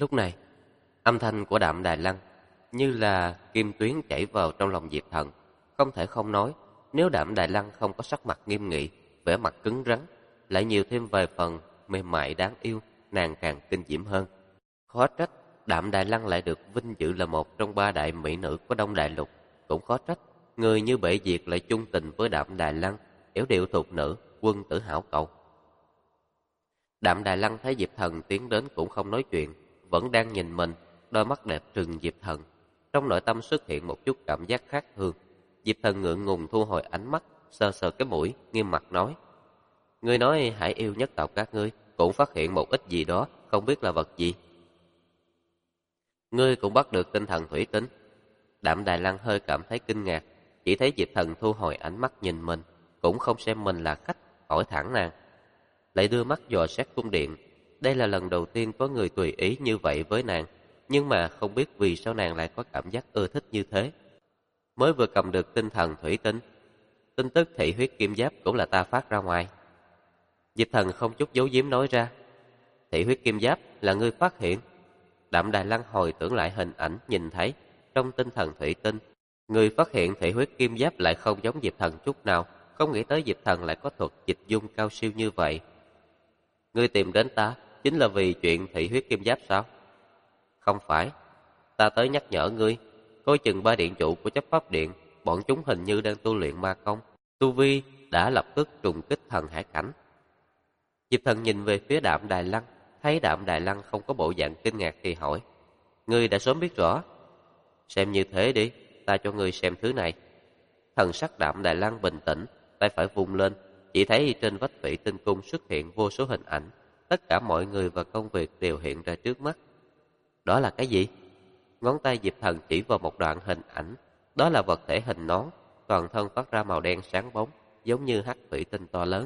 Lúc này, âm thanh của Đạm Đài Lăng như là kim tuyến chảy vào trong lòng Diệp Thần, không thể không nói, nếu Đạm Đài Lăng không có sắc mặt nghiêm nghị, vẻ mặt cứng rắn, lại nhiều thêm vài phần mềm mại đáng yêu, nàng càng kinh diễm hơn. Khó trách Đạm Đài Lăng lại được vinh dự là một trong ba đại mỹ nữ của Đông Đại Lục, cũng khó trách người như Bệ Diệt lại chung tình với Đạm Đài Lăng, yểu điệu thục nữ, quân tử hảo cầu. Đạm Đài Lăng thấy Diệp Thần tiến đến cũng không nói chuyện, vẫn đang nhìn mình, đôi mắt đẹp trừng Diệp Thần. Trong nội tâm xuất hiện một chút cảm giác khác thường. Diệp Thần ngượng ngùng thu hồi ánh mắt, sờ sờ cái mũi, nghiêm mặt nói: "Ngươi nói hải yêu nhất tộc các ngươi cũng phát hiện một ít gì đó, không biết là vật gì. Ngươi cũng bắt được tinh thần thủy tinh." Đạm Đài Lăng hơi cảm thấy kinh ngạc, chỉ thấy Diệp Thần thu hồi ánh mắt nhìn mình, cũng không xem mình là khách, hỏi thẳng nàng. Lại đưa mắt dò xét cung điện. Đây là lần đầu tiên có người tùy ý như vậy với nàng, nhưng mà không biết vì sao nàng lại có cảm giác ưa thích như thế. Mới vừa cầm được tinh thần thủy tinh, tin tức thị huyết kim giáp cũng là ta phát ra ngoài. Diệp Thần không chút giấu giếm nói ra: "Thị huyết kim giáp là ngươi phát hiện?" Đạm Đài Lăng hồi tưởng lại hình ảnh nhìn thấy trong tinh thần thủy tinh, người phát hiện thị huyết kim giáp lại không giống Diệp Thần chút nào, không nghĩ tới Diệp Thần lại có thuật dịch dung cao siêu như vậy. "Ngươi tìm đến ta chính là vì chuyện thị huyết kim giáp sao?" "Không phải, ta tới nhắc nhở ngươi, coi chừng ba điện chủ của chấp pháp điện, bọn chúng hình như đang tu luyện ma công, tu vi đã lập tức trùng kích thần hải cảnh." Diệp Thần nhìn về phía Đạm Đài Lăng, thấy Đạm Đài Lăng không có bộ dạng kinh ngạc thì hỏi: "Ngươi đã sớm biết rõ?" "Xem như thế đi, ta cho ngươi xem thứ này." Thần sắc Đạm Đài Lăng bình tĩnh, tay phải vung lên, chỉ thấy trên vách thủy tinh cung xuất hiện vô số hình ảnh, tất cả mọi người và công việc đều hiện ra trước mắt. "Đó là cái gì?" Ngón tay Diệp Thần chỉ vào một đoạn hình ảnh, đó là vật thể hình nón, toàn thân phát ra màu đen sáng bóng, giống như hắc thủy tinh to lớn.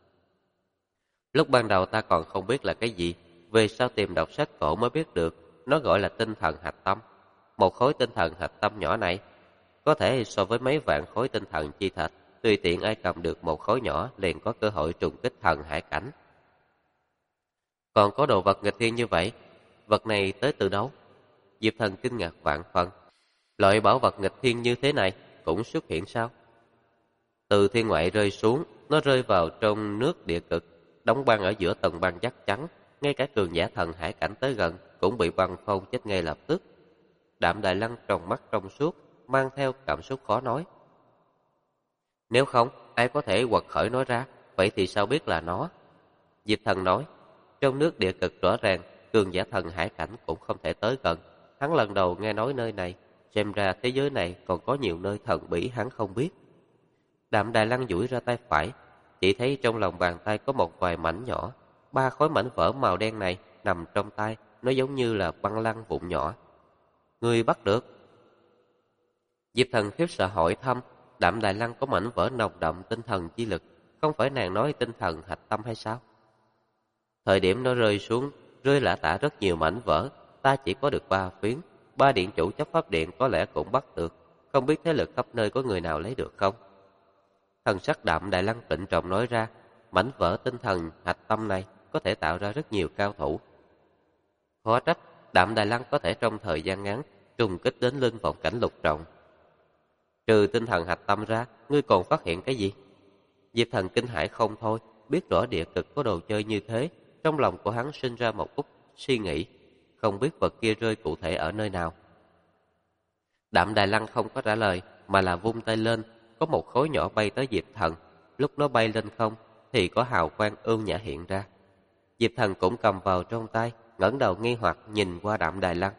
Lúc ban đầu ta còn không biết là cái gì, về sau tìm đọc sách cổ mới biết được, nó gọi là tinh thần hạch tâm. Một khối tinh thần hạch tâm nhỏ này, có thể so với mấy vạn khối tinh thần chi thạch, tùy tiện ai cầm được một khối nhỏ liền có cơ hội trùng kích thần hải cảnh. Còn có đồ vật nghịch thiên như vậy, vật này tới từ đâu? Diệp Thần kinh ngạc vạn phần. Loại bảo vật nghịch thiên như thế này cũng xuất hiện sao? Từ thiên ngoại rơi xuống, nó rơi vào trong nước địa cực, đóng băng ở giữa tầng băng chắc chắn, ngay cả cường giả thần hải cảnh tới gần cũng bị băng phong chết ngay lập tức. Đạm Đài Lăng tròng mắt trong suốt, mang theo cảm xúc khó nói. "Nếu không, ai có thể quật khởi nói ra, vậy thì sao biết là nó?" Diệp Thần nói: "Trong nước địa cực rõ ràng, cường giả thần hải cảnh cũng không thể tới gần. Hắn lần đầu nghe nói nơi này, xem ra thế giới này còn có nhiều nơi thần bí hắn không biết." Đạm Đài Lăng duỗi ra tay phải, chỉ thấy trong lòng bàn tay có một vài mảnh nhỏ. Ba khối mảnh vỡ màu đen này nằm trong tay, nó giống như là băng lăng vụn nhỏ. "Ngươi bắt được?" Diệp Thần khiếp sợ hỏi thăm. Đạm Đài Lăng có mảnh vỡ nồng đậm tinh thần chi lực, không phải nàng nói tinh thần hạch tâm hay sao? Thời điểm nó rơi xuống, rơi lả tả rất nhiều mảnh vỡ, ta chỉ có được 3 phiến, 3 điện chủ chấp pháp điện có lẽ cũng bắt được, không biết thế lực khắp nơi có người nào lấy được không? Thần sắc Đạm Đài Lăng trịnh trọng nói ra, mảnh vỡ tinh thần hạch tâm này có thể tạo ra rất nhiều cao thủ. Khó trách Đạm Đài Lăng có thể trong thời gian ngắn trùng kích đến linh vọng cảnh lục trọng. Trừ tinh thần hạch tâm ra, ngươi còn phát hiện cái gì? Diệp Thần kinh hãi không thôi, biết rõ địa cực có đồ chơi như thế, trong lòng của hắn sinh ra một chút suy nghĩ, không biết vật kia rơi cụ thể ở nơi nào. Đạm Đài Lăng không có trả lời, mà là vung tay lên, có một khối nhỏ bay tới Diệp Thần. Lúc nó bay lên không, thì có hào quang ương nhã hiện ra. Diệp Thần cũng cầm vào trong tay, ngẩng đầu nghi hoặc nhìn qua Đạm Đài Lăng.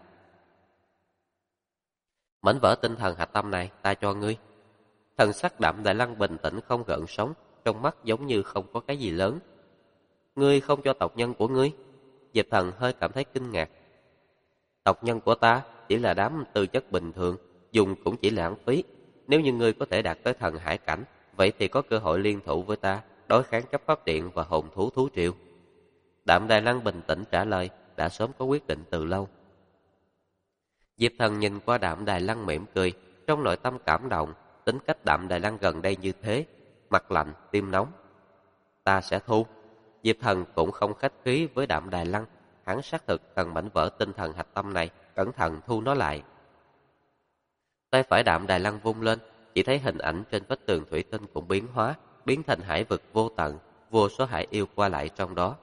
"Mảnh vỡ tinh thần hạch tâm này ta cho ngươi." Thần sắc Đạm Đài Lăng bình tĩnh không gợn sóng, trong mắt giống như không có cái gì lớn. "Ngươi không cho tộc nhân của ngươi?" Diệp Thần hơi cảm thấy kinh ngạc. "Tộc nhân của ta chỉ là đám tư chất bình thường, dùng cũng chỉ lãng phí. Nếu như ngươi có thể đạt tới thần hải cảnh, vậy thì có cơ hội liên thủ với ta, đối kháng chấp pháp điện và hồn thú thú triệu." Đạm Đài Lăng bình tĩnh trả lời, đã sớm có quyết định từ lâu. Diệp Thần nhìn qua Đạm Đài Lăng mỉm cười, trong nội tâm cảm động, tính cách Đạm Đài Lăng gần đây như thế, mặt lạnh, tim nóng. "Ta sẽ thu." Diệp Thần cũng không khách khí với Đạm Đài Lăng, hắn xác thực cần mảnh vỡ tinh thần hạch tâm này, cẩn thận thu nó lại. Tay phải Đạm Đài Lăng vung lên, chỉ thấy hình ảnh trên vách tường thủy tinh cũng biến hóa, biến thành hải vực vô tận, vô số hải yêu qua lại trong đó.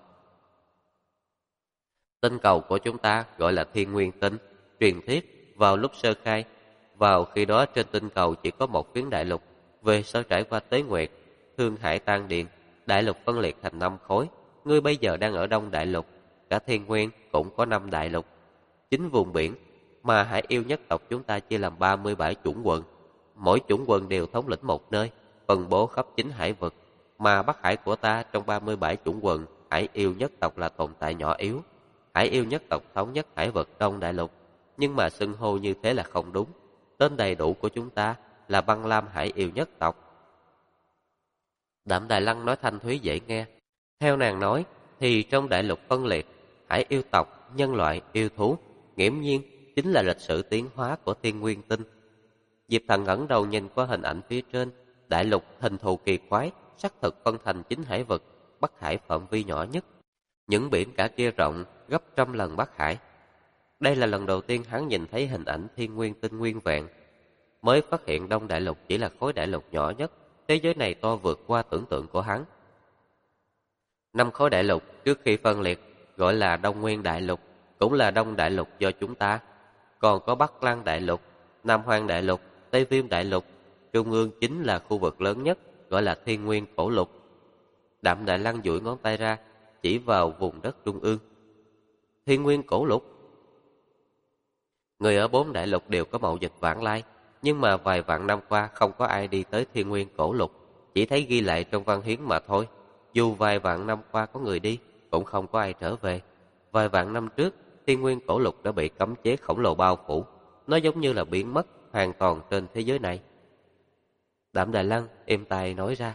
Tinh cầu của chúng ta gọi là Thiên Nguyên Tinh, truyền thuyết vào lúc sơ khai, vào khi đó trên tinh cầu chỉ có một phiến đại lục, về sau trải qua Tế Nguyệt, Thương Hải tan điện, đại lục phân liệt thành 5 khối, ngươi bây giờ đang ở Đông Đại Lục, cả Thiên Nguyên cũng có 5 đại lục, 9 vùng biển, mà hải yêu nhất tộc chúng ta chia làm 37 chủng quần, mỗi chủng quần đều thống lĩnh một nơi, phân bố khắp 9 hải vực, mà Bắc Hải của ta trong 37 chủng quần, hải yêu nhất tộc là tồn tại nhỏ yếu. Hải yêu nhất tộc thống nhất hải vực Đông Đại Lục, nhưng mà xưng hô như thế là không đúng. Tên đầy đủ của chúng ta là Băng Lam hải yêu nhất tộc. Đạm Đài Lăng nói thanh thúy dễ nghe. Theo nàng nói, thì trong đại lục phân liệt, hải yêu tộc, nhân loại, yêu thú, nghiễm nhiên chính là lịch sử tiến hóa của Thiên Nguyên Tinh. Diệp Thần ngẩng đầu nhìn qua hình ảnh phía trên, đại lục hình thù kỳ quái, xác thực phân thành 9 hải vực, Bắc Hải phạm vi nhỏ nhất. Những biển cả kia rộng gấp trăm lần Bắc Hải. Đây là lần đầu tiên hắn nhìn thấy hình ảnh Thiên Nguyên Tinh nguyên vẹn. Mới phát hiện Đông Đại Lục chỉ là khối đại lục nhỏ nhất, thế giới này to vượt qua tưởng tượng của hắn. 5 khối đại lục trước khi phân liệt gọi là Đông Nguyên Đại Lục, cũng là Đông Đại Lục do chúng ta. Còn có Bắc Lăng Đại Lục, Nam Hoang Đại Lục, Tây Viêm Đại Lục, trung ương chính là khu vực lớn nhất, gọi là Thiên Nguyên Cổ Lục. Đạm Đài Lăng duỗi ngón tay ra, chỉ vào vùng đất trung ương. Thiên Nguyên Cổ Lục. Người ở 4 đại lục đều có mậu dịch vãng lai, nhưng mà vài vạn năm qua không có ai đi tới Thiên Nguyên Cổ Lục, chỉ thấy ghi lại trong văn hiến mà thôi. Dù vài vạn năm qua có người đi, cũng không có ai trở về. Vài vạn năm trước, Thiên Nguyên Cổ Lục đã bị cấm chế khổng lồ bao phủ, nó giống như là biến mất hoàn toàn trên thế giới này. Đạm Đài Lăng êm tai nói ra.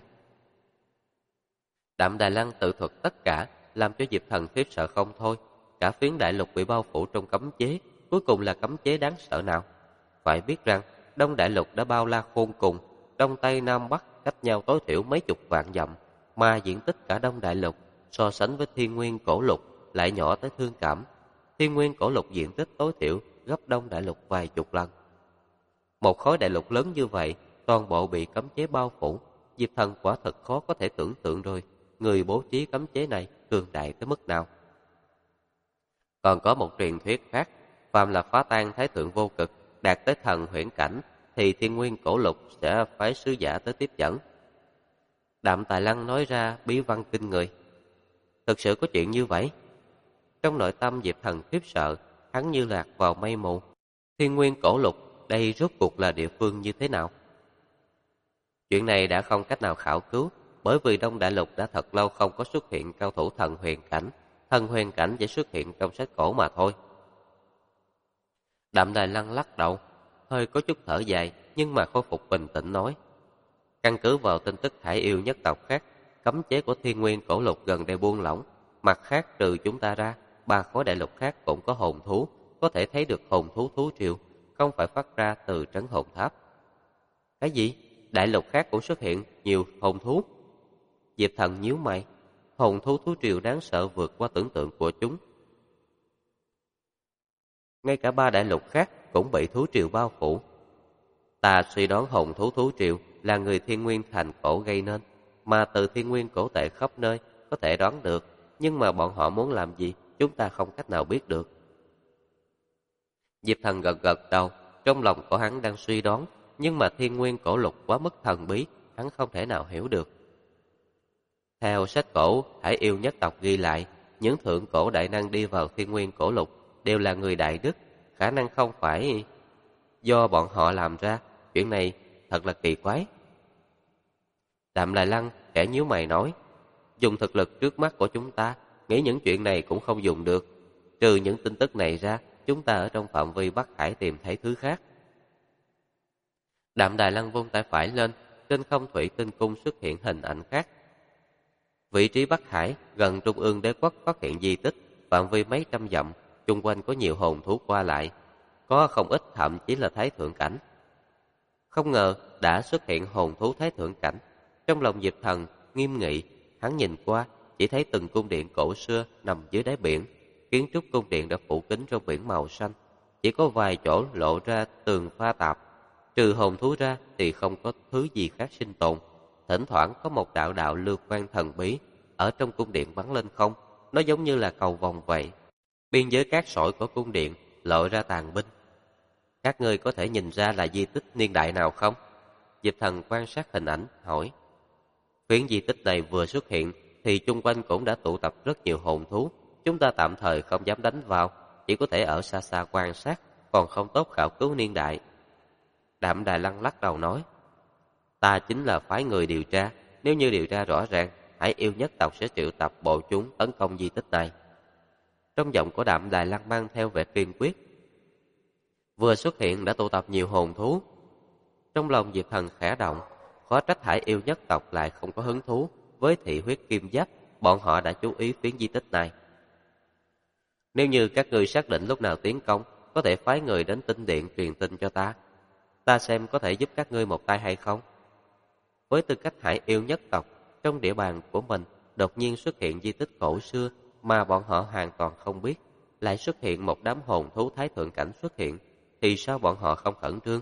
Đạm Đài Lăng tự thuật tất cả, làm cho Diệp Thần khiếp sợ không thôi. Cả phiến đại lục bị bao phủ trong cấm chế, cuối cùng là cấm chế đáng sợ nào? Phải biết rằng, Đông Đại Lục đã bao la khôn cùng, Đông Tây Nam Bắc cách nhau tối thiểu mấy chục vạn dặm, mà diện tích cả Đông Đại Lục so sánh với Thiên Nguyên Cổ Lục lại nhỏ tới thương cảm. Thiên Nguyên Cổ Lục diện tích tối thiểu gấp Đông Đại Lục vài chục lần. Một khối đại lục lớn như vậy, toàn bộ bị cấm chế bao phủ, Diệp Thần quả thật khó có thể tưởng tượng rồi, người bố trí cấm chế này cường đại tới mức nào. Còn có một truyền thuyết khác, phàm là phá tan Thái Thượng Vô Cực, đạt tới thần huyễn cảnh, thì Thiên Nguyên Cổ Lục sẽ phái sứ giả tới tiếp dẫn. Đạm Tài Lăng nói ra bí văn kinh người. Thực sự có chuyện như vậy? Trong nội tâm Diệp Thần khiếp sợ, hắn như lạc vào mây mù. Thiên Nguyên Cổ Lục, đây rốt cuộc là địa phương như thế nào? Chuyện này đã không cách nào khảo cứu, bởi vì Đông Đại Lục đã thật lâu không có xuất hiện cao thủ thần huyền cảnh. Thần huyền cảnh chỉ xuất hiện trong sách cổ mà thôi. Đạm Đài Lăng lắc đầu, hơi có chút thở dài, nhưng mà khôi phục bình tĩnh nói. Căn cứ vào tin tức hải yêu nhất tộc khác, cấm chế của Thiên Nguyên Cổ Lục gần đây buông lỏng. Mặt khác trừ chúng ta ra, 3 khối đại lục khác cũng có hồn thú, có thể thấy được hồn thú thú triều, không phải phát ra từ trấn hồn tháp. Cái gì? Đại lục khác cũng xuất hiện nhiều hồn thú? Diệp Thần nhíu mày, hồn thú thú triều đáng sợ vượt qua tưởng tượng của chúng. Ngay cả 3 đại lục khác cũng bị thú triều bao phủ. Ta suy đoán hồn thú thú triều là người Thiên Nguyên thành cổ gây nên, mà từ Thiên Nguyên cổ tệ khắp nơi có thể đoán được, nhưng mà bọn họ muốn làm gì chúng ta không cách nào biết được. Diệp Thần gật gật đầu, trong lòng của hắn đang suy đoán, nhưng mà Thiên Nguyên Cổ Lục quá mức thần bí, hắn không thể nào hiểu được. Theo sách cổ hải yêu nhất tộc ghi lại, những thượng cổ đại năng đi vào Thiên Nguyên Cổ Lục đều là người đại đức, khả năng không phải do bọn họ làm ra. Chuyện này thật là kỳ quái. Đạm Đài Lăng khẽ nhíu mày nói, dùng thực lực trước mắt của chúng ta, nghĩ những chuyện này cũng không dùng được. Trừ những tin tức này ra, chúng ta ở trong phạm vi Bắc Hải tìm thấy thứ khác. Đạm Đài Lăng vung tay phải lên, trên không thủy tinh cung xuất hiện hình ảnh khác. Vị trí Bắc Hải, gần trung ương đế quốc phát hiện di tích, phạm vi mấy trăm dặm, chung quanh có nhiều hồn thú qua lại, có không ít thậm chí là thái thượng cảnh. Không ngờ đã xuất hiện hồn thú thái thượng cảnh. Trong lòng Diệp Thần nghiêm nghị, hắn nhìn qua, chỉ thấy từng cung điện cổ xưa nằm dưới đáy biển, Kiến trúc cung điện đã phủ kín trong biển màu xanh, chỉ có vài chỗ lộ ra tường pha tạp. Trừ hồn thú ra thì không có thứ gì khác sinh tồn. Thỉnh thoảng có một đạo đạo lưu quang thần bí ở trong cung điện bắn lên không, nó giống như là cầu vồng vậy. Biên giới cát sỏi của cung điện lộ ra tàn binh. Các ngươi có thể nhìn ra là di tích niên đại nào không? Diệp Thần quan sát hình ảnh, hỏi. Phiến di tích này vừa xuất hiện thì chung quanh cũng đã tụ tập rất nhiều hồn thú. Chúng ta tạm thời không dám đánh vào, chỉ có thể ở xa xa quan sát, còn không tốt khảo cứu niên đại. Đạm Đài Lăng lắc đầu nói. Ta chính là phái người điều tra, nếu như điều tra rõ ràng, Hải yêu nhất tộc sẽ triệu tập bộ chúng tấn công di tích này. Trong giọng của Đạm Đài Lăng mang theo vẻ kiên quyết. Vừa xuất hiện đã tụ tập nhiều hồn thú. Trong lòng Diệp Thần khẽ động, khó trách Hải yêu nhất tộc lại không có hứng thú với thị huyết kim giáp, bọn họ đã chú ý phiến di tích này. Nếu như các ngươi xác định lúc nào tiến công, có thể phái người đến tinh điện truyền tin cho ta. Ta xem có thể giúp các ngươi một tay hay không. Với tư cách Hải yêu nhất tộc, trong địa bàn của mình đột nhiên xuất hiện di tích cổ xưa mà bọn họ hoàn toàn không biết, lại xuất hiện một đám hồn thú thái thượng cảnh xuất hiện, thì sao bọn họ không khẩn trương?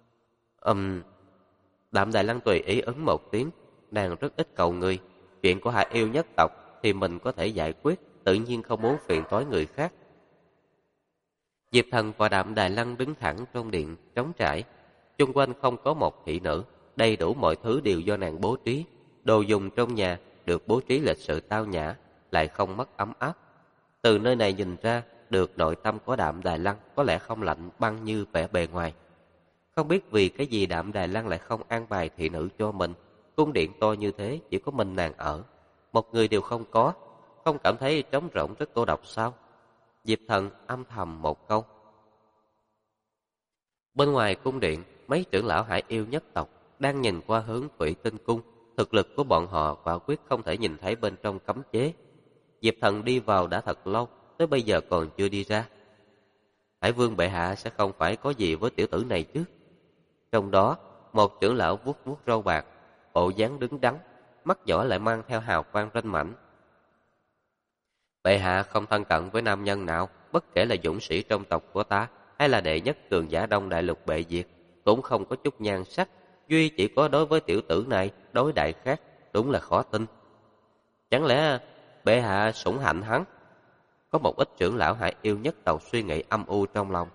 Đạm Đài Lăng tùy ý ứng một tiếng, nàng rất ít cầu người. Chuyện của Hải yêu nhất tộc thì mình có thể giải quyết, tự nhiên không muốn phiền toái người khác. Diệp Thần và Đạm Đài Lăng đứng thẳng trong điện trống trải, chung quanh không có một thị nữ, đầy đủ mọi thứ đều do nàng bố trí. Đồ dùng trong nhà được bố trí lịch sự tao nhã, lại không mất ấm áp. Từ nơi này nhìn ra được nội tâm của Đạm Đài Lăng có lẽ không lạnh băng như vẻ bề ngoài. Không biết vì cái gì Đạm Đài Lăng lại không an bài thị nữ cho mình. Cung điện to như thế chỉ có mình nàng ở, một người đều không có, không cảm thấy trống rỗng rất cô độc sao? Diệp Thần âm thầm một câu. Bên ngoài cung điện, mấy trưởng lão Hải yêu nhất tộc đang nhìn qua hướng Thủy Tinh cung. Thực lực của bọn họ quả quyết không thể nhìn thấy bên trong cấm chế. Diệp Thần đi vào đã thật lâu, tới bây giờ còn chưa đi ra. Hải vương bệ hạ sẽ không phải có gì với tiểu tử này chứ? Trong đó, một trưởng lão vuốt vuốt râu bạc, bộ dáng đứng đắn, mắt nhỏ lại mang theo hào quang ranh mãnh. Bệ hạ không thân cận với nam nhân nào, bất kể là dũng sĩ trong tộc của ta hay là đệ nhất cường giả Đông Đại Lục bệ diệt, cũng không có chút nhan sắc, duy chỉ có đối với tiểu tử này đối đại khác, đúng là khó tin. Chẳng lẽ bệ hạ sủng hạnh hắn? Có một ít trưởng lão Hải yêu nhất tộc suy nghĩ âm u trong lòng.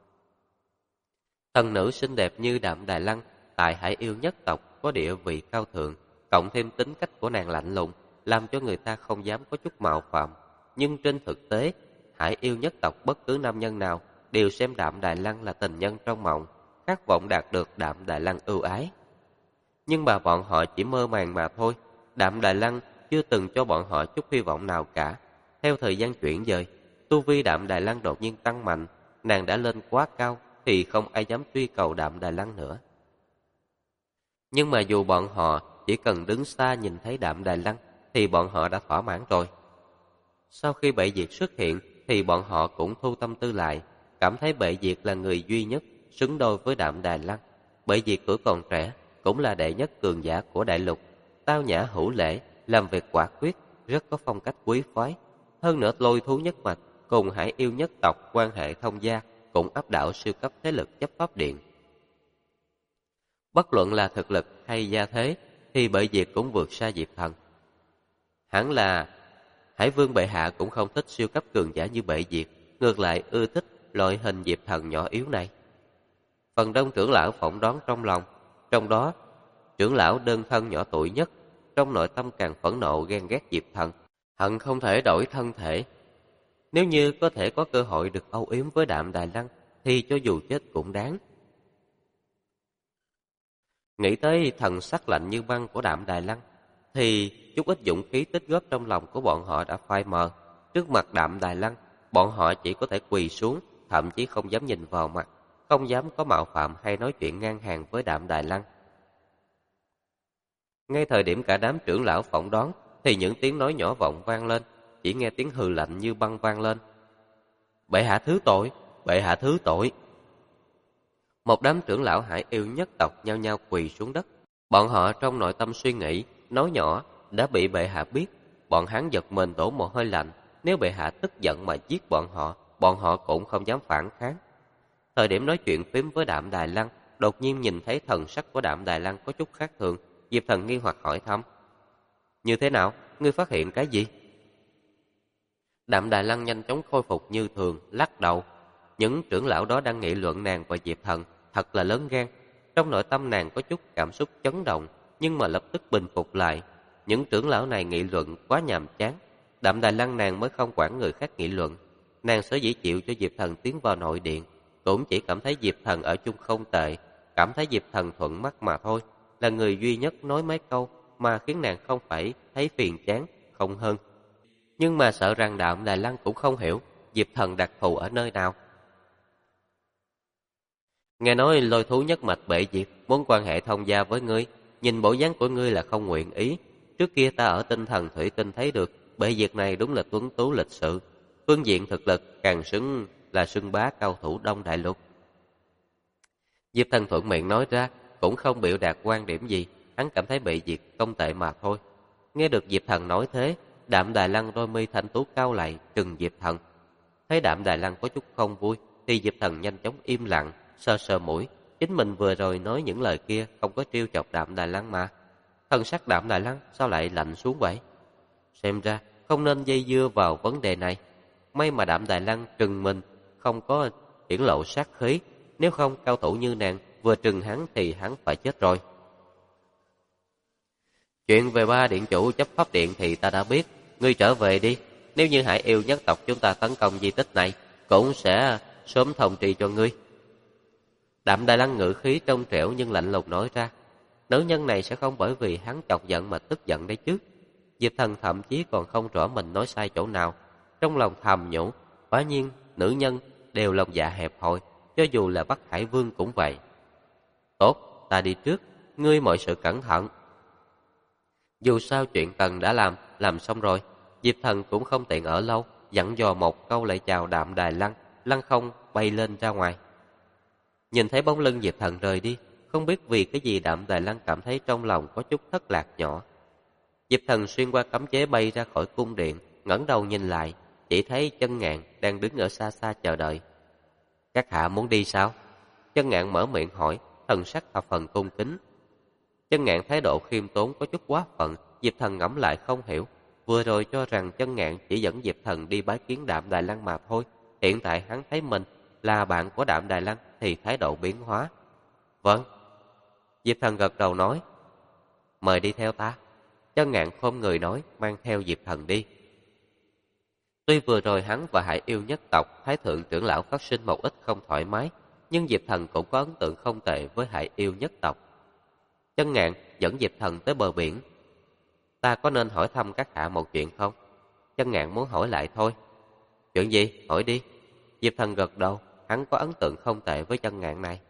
Thần nữ xinh đẹp như Đạm Đài Lăng tại Hải yêu nhất tộc có địa vị cao thượng, cộng thêm tính cách của nàng lạnh lùng, làm cho người ta không dám có chút mạo phạm. Nhưng trên thực tế, Hải yêu nhất tộc bất cứ nam nhân nào đều xem Đạm Đài Lăng là tình nhân trong mộng, khát vọng đạt được Đạm Đài Lăng ưu ái. Nhưng mà bọn họ chỉ mơ màng mà thôi. Đạm Đài Lăng chưa từng cho bọn họ chút hy vọng nào cả. Theo thời gian chuyển dời, tu vi Đạm Đài Lăng đột nhiên tăng mạnh, nàng đã lên quá cao thì không ai dám truy cầu Đạm Đài Lăng nữa. Nhưng mà dù bọn họ chỉ cần đứng xa nhìn thấy Đạm Đài Lăng thì bọn họ đã thỏa mãn rồi. Sau khi Bệ Diệt xuất hiện thì bọn họ cũng thu tâm tư lại, cảm thấy Bệ Diệt là người duy nhất xứng đôi với Đạm Đài Lăng. Bệ Diệt tuổi còn trẻ, cũng là đệ nhất cường giả của đại lục, tao nhã hữu lễ, làm việc quả quyết, rất có phong cách quý phái. Hơn nữa lôi thú nhất mạch cùng Hải yêu nhất tộc quan hệ thông gia, cũng áp đảo siêu cấp thế lực chấp pháp điện. Bất luận là thực lực hay gia thế thì Bệ Diệt cũng vượt xa Diệp Thần. Hẳn là Hải vương bệ hạ cũng không thích siêu cấp cường giả như Bệ Diệt, ngược lại ưa thích loại hình Diệp Thần nhỏ yếu này. Phần đông trưởng lão phỏng đoán trong lòng, trong đó trưởng lão đơn thân nhỏ tuổi nhất, trong nội tâm càng phẫn nộ ghen ghét Diệp Thần, hận không thể đổi thân thể. Nếu như có thể có cơ hội được âu yếm với Đạm Đài Lăng thì cho dù chết cũng đáng. Nghĩ tới thần sắc lạnh như băng của Đạm Đài Lăng thì chút ít dũng khí tích góp trong lòng của bọn họ đã phai mờ. Trước mặt Đạm Đài Lăng, bọn họ chỉ có thể quỳ xuống, thậm chí không dám nhìn vào mặt, không dám có mạo phạm hay nói chuyện ngang hàng với Đạm Đài Lăng. Ngay thời điểm cả đám trưởng lão phỏng đoán thì những tiếng nói nhỏ vọng vang lên, chỉ nghe tiếng hừ lạnh như băng vang lên. Bệ hạ thứ tội, bệ hạ thứ tội. Một đám trưởng lão Hải yêu nhất tộc nhao nhao quỳ xuống đất. Bọn họ trong nội tâm suy nghĩ, nói nhỏ đã bị bệ hạ biết. Bọn hắn giật mình đổ mồ hôi lạnh, nếu bệ hạ tức giận mà giết bọn họ cũng không dám phản kháng. Thời điểm nói chuyện phím với Đạm Đài Lăng, đột nhiên nhìn thấy thần sắc của Đạm Đài Lăng có chút khác thường. Diệp Thần nghi hoặc hỏi thăm: như thế nào? Ngươi phát hiện cái gì? Đạm Đài Lăng nhanh chóng khôi phục như thường, lắc đầu. Những trưởng lão đó đang nghị luận nàng và Diệp Thần, thật là lớn gan. Trong nội tâm nàng có chút cảm xúc chấn động, nhưng mà lập tức bình phục lại. Những trưởng lão này nghị luận quá nhàm chán. Đạm Đài Lăng nàng mới không quản người khác nghị luận. Nàng sở dĩ chịu cho Diệp Thần tiến vào nội điện, cũng chỉ cảm thấy Diệp Thần ở chung không tệ, cảm thấy Diệp Thần thuận mắt mà thôi, là người duy nhất nói mấy câu mà khiến nàng không phải thấy phiền chán, không hơn. Nhưng mà sợ rằng Đạm Đài Lăng cũng không hiểu Diệp Thần đặc thù ở nơi nào. Nghe nói Lôi Thú nhất mạch bệ Diệp muốn quan hệ thông gia với ngươi, nhìn bộ dáng của ngươi là không nguyện ý. Trước kia ta ở Tinh Thần Thủy Tinh thấy được bệ Diệp này đúng là tuấn tú lịch sự, phương diện thực lực càng xứng là xưng bá cao thủ Đông Đại Lục. Diệp Thần thuận miệng nói ra, cũng không biểu đạt quan điểm gì, hắn cảm thấy bệ Diệp không tệ mà thôi. Nghe được Diệp Thần nói thế, Đạm Đài Lăng đôi mi thanh tú cao lại trừng Diệp Thần. Thấy Đạm Đài Lăng có chút không vui, thì Diệp Thần nhanh chóng im lặng, sờ sờ mũi. Chính mình vừa rồi nói những lời kia không có trêu chọc Đạm Đài Lăng mà. Thân sắc Đạm Đài Lăng sao lại lạnh xuống vậy? Xem ra không nên dây dưa vào vấn đề này. May mà Đạm Đài Lăng trừng mình, không có hiển lộ sát khí. Nếu không, cao thủ như nàng vừa trừng hắn thì hắn phải chết rồi. Chuyện về ba điện chủ chấp pháp điện thì ta đã biết. Ngươi trở về đi. Nếu như Hải Yêu nhất tộc chúng ta tấn công di tích này, cũng sẽ sớm thông tri cho ngươi. Đạm Đài Lăng ngữ khí trong trẻo nhưng lạnh lùng nói ra. Nữ nhân này sẽ không bởi vì hắn chọc giận mà tức giận đấy chứ. Diệp Thần thậm chí còn không rõ mình nói sai chỗ nào. Trong lòng thầm nhủ, quả nhiên nữ nhân đều lòng dạ hẹp hòi, cho dù là Bắc Hải Vương cũng vậy. Tốt, ta đi trước, ngươi mọi sự cẩn thận. Dù sao chuyện cần đã làm xong rồi. Diệp Thần cũng không tiện ở lâu, dặn dò một câu lại chào Đạm Đài Lăng, lăng không bay lên ra ngoài. Nhìn thấy bóng lưng Diệp Thần rời đi, không biết vì cái gì Đạm Đài Lăng cảm thấy trong lòng có chút thất lạc nhỏ. Diệp Thần xuyên qua cấm chế bay ra khỏi cung điện, ngẩng đầu nhìn lại, chỉ thấy Chân Ngạn đang đứng ở xa xa chờ đợi. Các hạ muốn đi sao? Chân Ngạn mở miệng hỏi, thần sắc thập phần cung kính. Chân Ngạn thái độ khiêm tốn có chút quá phận, Diệp Thần ngẫm lại không hiểu. Vừa rồi cho rằng Chân Ngạn chỉ dẫn Diệp Thần đi bái kiến Đạm Đài Lăng mà thôi. Hiện tại hắn thấy mình là bạn của Đạm Đài Lăng thì thái độ biến hóa. Vâng. Diệp Thần gật đầu nói. Mời đi theo ta. Chân Ngạn khom người nói, mang theo Diệp Thần đi. Tuy vừa rồi hắn và Hải Yêu nhất tộc, Thái thượng trưởng lão phát sinh một ít không thoải mái, nhưng Diệp Thần cũng có ấn tượng không tệ với Hải Yêu nhất tộc. Chân Ngạn dẫn Diệp Thần tới bờ biển. Ta có nên hỏi thăm các hạ một chuyện không? Chân Ngạn muốn hỏi lại thôi. Chuyện gì? Hỏi đi. Diệp Thần gật đầu, hắn có ấn tượng không tệ với Chân Ngạn này.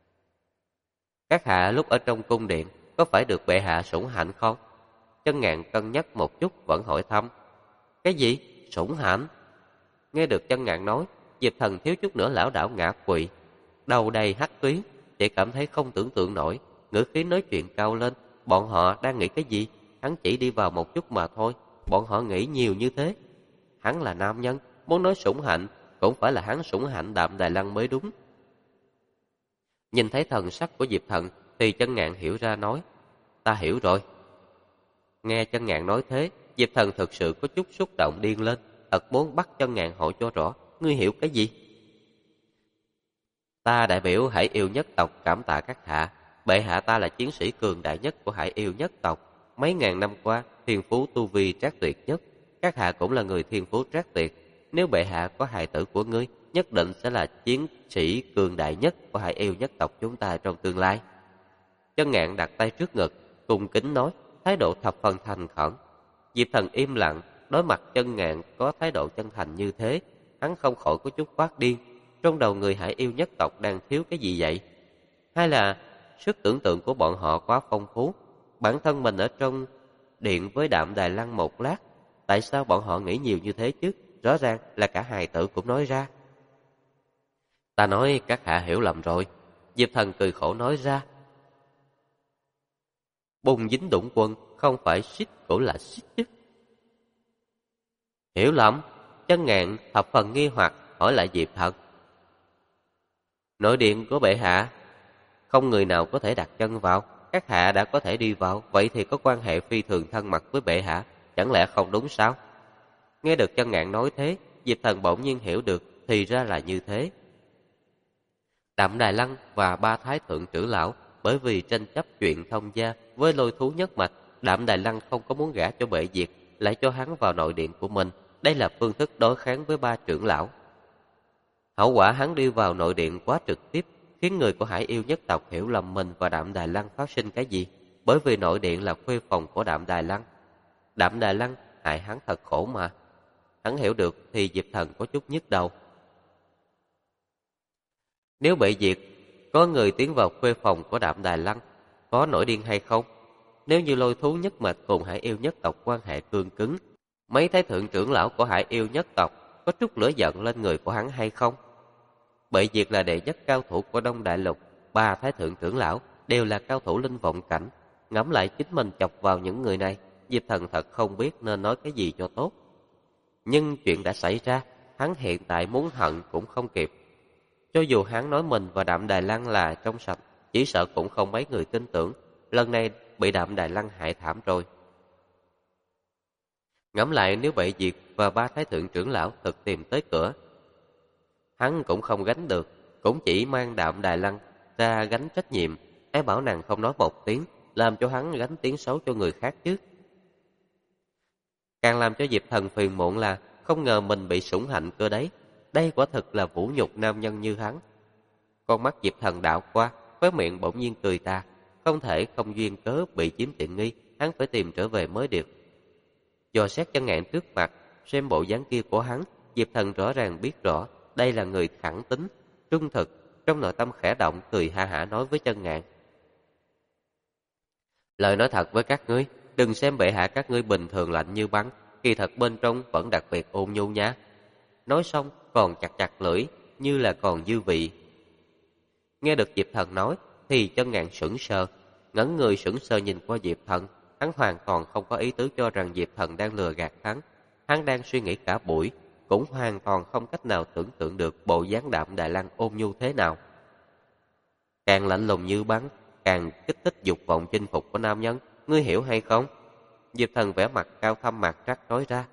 Các hạ lúc ở trong cung điện có phải được bệ hạ sủng hạnh không? Chân Ngạn cân nhắc một chút vẫn hỏi thăm. Cái gì? Sủng hạnh? Nghe được Chân Ngạn nói, Diệp Thần thiếu chút nữa lảo đảo ngã quỵ, đầu đầy hắc tuyến, chỉ cảm thấy không tưởng tượng nổi. Ngữ khí nói chuyện cao lên, bọn họ đang nghĩ cái gì? Hắn chỉ đi vào một chút mà thôi, bọn họ nghĩ nhiều như thế. Hắn là nam nhân, muốn nói sủng hạnh cũng phải là hắn sủng hạnh Đạm Đài Lăng mới đúng. Nhìn thấy thần sắc của Diệp Thần thì Chân Ngạn hiểu ra nói, ta hiểu rồi. Nghe Chân Ngạn nói thế, Diệp Thần thực sự có chút xúc động điên lên, thật muốn bắt Chân Ngạn hỏi cho rõ, ngươi hiểu cái gì? Ta đại biểu Hải Yêu nhất tộc cảm tạ các hạ. Bệ hạ ta là chiến sĩ cường đại nhất của Hải Yêu nhất tộc. Mấy ngàn năm qua, thiên phú tu vi trác tuyệt nhất. Các hạ cũng là người thiên phú trác tuyệt. Nếu bệ hạ có hài tử của ngươi, nhất định sẽ là chiến sĩ cường đại nhất của Hải Yêu nhất tộc chúng ta trong tương lai. Chân Ngạn đặt tay trước ngực, cung kính nói, thái độ thập phần thành khẩn. Diệp Thần im lặng, đối mặt Chân Ngạn có thái độ chân thành như thế, hắn không khỏi có chút phát điên. Trong đầu người Hải Yêu nhất tộc đang thiếu cái gì vậy? Hay là sức tưởng tượng của bọn họ quá phong phú? Bản thân mình ở trong điện với Đạm Đài Lăng một lát, tại sao bọn họ nghĩ nhiều như thế chứ? Rõ ràng là cả hài tử cũng nói ra. Ta nói các hạ hiểu lầm rồi. Diệp Thần cười khổ nói ra. Bùng dính đụng quân, không phải xích cũng là xích chứ. Hiểu lầm? Chân Ngạn thập phần nghi hoặc hỏi lại Diệp Thần. Nội điện của bệ hạ, không người nào có thể đặt chân vào, các hạ đã có thể đi vào, vậy thì có quan hệ phi thường thân mật với bệ hạ, chẳng lẽ không đúng sao? Nghe được Chân Ngạn nói thế, Diệp Thần bỗng nhiên hiểu được, thì ra là như thế. Đạm Đài Lăng và ba thái thượng trưởng lão bởi vì tranh chấp chuyện thông gia với Lôi Thú nhất mạch, Đạm Đài Lăng không có muốn gả cho bệ diệt, lại cho hắn vào nội điện của mình. Đây là phương thức đối kháng với ba trưởng lão. Hậu quả hắn đi vào nội điện quá trực tiếp, khiến người của Hải Yêu nhất tộc hiểu lầm mình và Đạm Đài Lăng phát sinh cái gì, bởi vì nội điện là khuê phòng của Đạm Đài Lăng. Đạm Đài Lăng hại hắn thật khổ mà. Hắn hiểu được thì Diệp Thần có chút nhức đầu. Nếu bệ diệt, có người tiến vào khuê phòng của Đạm Đài Lăng, có nổi điên hay không? Nếu như Lôi Thú nhất mạch cùng Hải Yêu nhất tộc quan hệ cương cứng, mấy thái thượng trưởng lão của Hải Yêu nhất tộc có chút lửa giận lên người của hắn hay không? Bệ diệt là đệ nhất cao thủ của Đông Đại Lục, ba thái thượng trưởng lão đều là cao thủ linh vọng cảnh. Ngẫm lại chính mình chọc vào những người này, Diệp Thần thật không biết nên nói cái gì cho tốt. Nhưng chuyện đã xảy ra, hắn hiện tại muốn hận cũng không kịp. Cho dù hắn nói mình và Đạm Đài Lăng là trong sạch, chỉ sợ cũng không mấy người tin tưởng. Lần này bị Đạm Đài Lăng hại thảm rồi. Ngẫm lại nếu bệ diệt và ba thái thượng trưởng lão thực tìm tới cửa, hắn cũng không gánh được, cũng chỉ mang Đạm Đài Lăng ra gánh trách nhiệm. Ai bảo nàng không nói một tiếng, làm cho hắn gánh tiếng xấu cho người khác chứ. Càng làm cho Diệp Thần phiền muộn là không ngờ mình bị sủng hạnh cơ đấy. Đây quả thực là vũ nhục nam nhân như hắn. Con mắt Diệp Thần đảo qua, khóe miệng bỗng nhiên cười ta. Không thể không duyên cớ bị chiếm tiện nghi, hắn phải tìm trở về mới được. Dò xét Chân Ngạn trước mặt, xem bộ dáng kia của hắn, Diệp Thần rõ ràng biết rõ đây là người thẳng tính, trung thực. Trong nội tâm khẽ động, cười ha hả nói với Chân Ngạn. Lời nói thật với các ngươi, đừng xem bệ hạ các ngươi bình thường lạnh như băng, kỳ thật bên trong vẫn đặc biệt ôn nhu nhá. Nói xong còn chặt chặt lưỡi, như là còn dư vị. Nghe được Diệp Thần nói, thì Chân Ngạn sững sờ, ngẩn người sững sờ nhìn qua Diệp Thần. Hắn hoàn toàn không có ý tứ cho rằng Diệp Thần đang lừa gạt hắn. Hắn đang suy nghĩ cả buổi, cũng hoàn toàn không cách nào tưởng tượng được bộ dáng Đạm Đài Lăng ôn nhu thế nào. Càng lạnh lùng như băng, càng kích thích dục vọng chinh phục của nam nhân, ngươi hiểu hay không? Diệp Thần vẻ mặt cao thâm mạc trắc nói ra.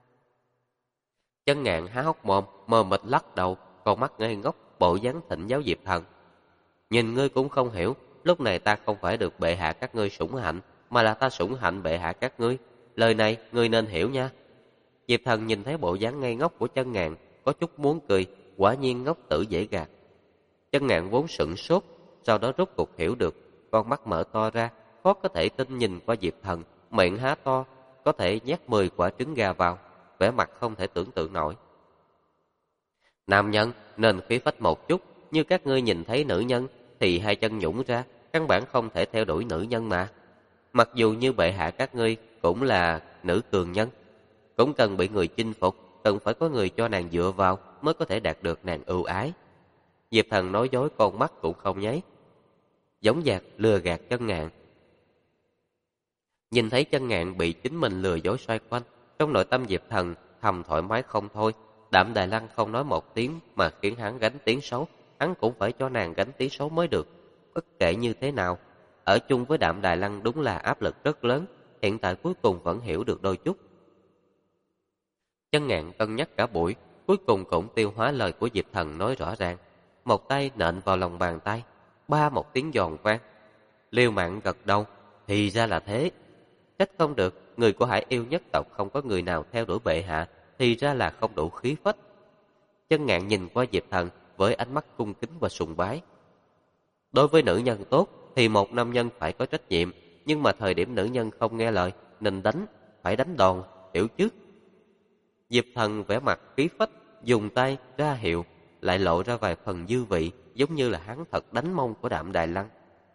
Chân Ngạn há hốc mồm, mờ mịt lắc đầu, con mắt ngây ngốc, bộ dáng thỉnh giáo Diệp Thần. Nhìn ngươi cũng không hiểu, lúc này ta không phải được bệ hạ các ngươi sủng hạnh, mà là ta sủng hạnh bệ hạ các ngươi. Lời này ngươi nên hiểu nha. Diệp Thần nhìn thấy bộ dáng ngây ngốc của Chân Ngạn, có chút muốn cười, quả nhiên ngốc tử dễ gạt. Chân Ngạn vốn sững sốt, sau đó rốt cuộc hiểu được, con mắt mở to ra, khó có thể tin nhìn qua Diệp Thần, miệng há to, có thể nhét 10 quả trứng gà vào, vẻ mặt không thể tưởng tượng nổi. Nam nhân nên khí phách một chút, như các ngươi nhìn thấy nữ nhân thì hai chân nhũn ra, căn bản không thể theo đuổi nữ nhân mà. Mặc dù như bệ hạ các ngươi cũng là nữ cường nhân, cũng cần bị người chinh phục, cần phải có người cho nàng dựa vào mới có thể đạt được nàng ưu ái. Diệp Thần nói dối con mắt cũng không nháy, giống dạc lừa gạt Chân Ngạn. Nhìn thấy Chân Ngạn bị chính mình lừa dối xoay quanh, trong nội tâm Diệp Thần thầm thoải mái không thôi. Đạm Đài Lăng không nói một tiếng mà khiến hắn gánh tiếng xấu, hắn cũng phải cho nàng gánh tiếng xấu mới được. Bất kể như thế nào, ở chung với Đạm Đài Lăng đúng là áp lực rất lớn, hiện tại cuối cùng vẫn hiểu được đôi chút. Chân Ngạn cân nhắc cả buổi, cuối cùng cũng tiêu hóa lời của Diệp Thần nói rõ ràng. Một tay nện vào lòng bàn tay, ba một tiếng giòn vang. Liêu Mạng gật đầu, thì ra là thế. Trách không được, người của Hải Yêu nhất tộc không có người nào theo đuổi bệ hạ, thì ra là không đủ khí phách. Chân Ngạn nhìn qua Diệp Thần với ánh mắt cung kính và sùng bái. Đối với nữ nhân tốt thì một nam nhân phải có trách nhiệm, nhưng mà thời điểm nữ nhân không nghe lời nên đánh, phải đánh đòn, hiểu chứ? Diệp Thần vẻ mặt khí phách, dùng tay ra hiệu, lại lộ ra vài phần dư vị, giống như là hắn thật đánh mông của Đạm Đài Lăng.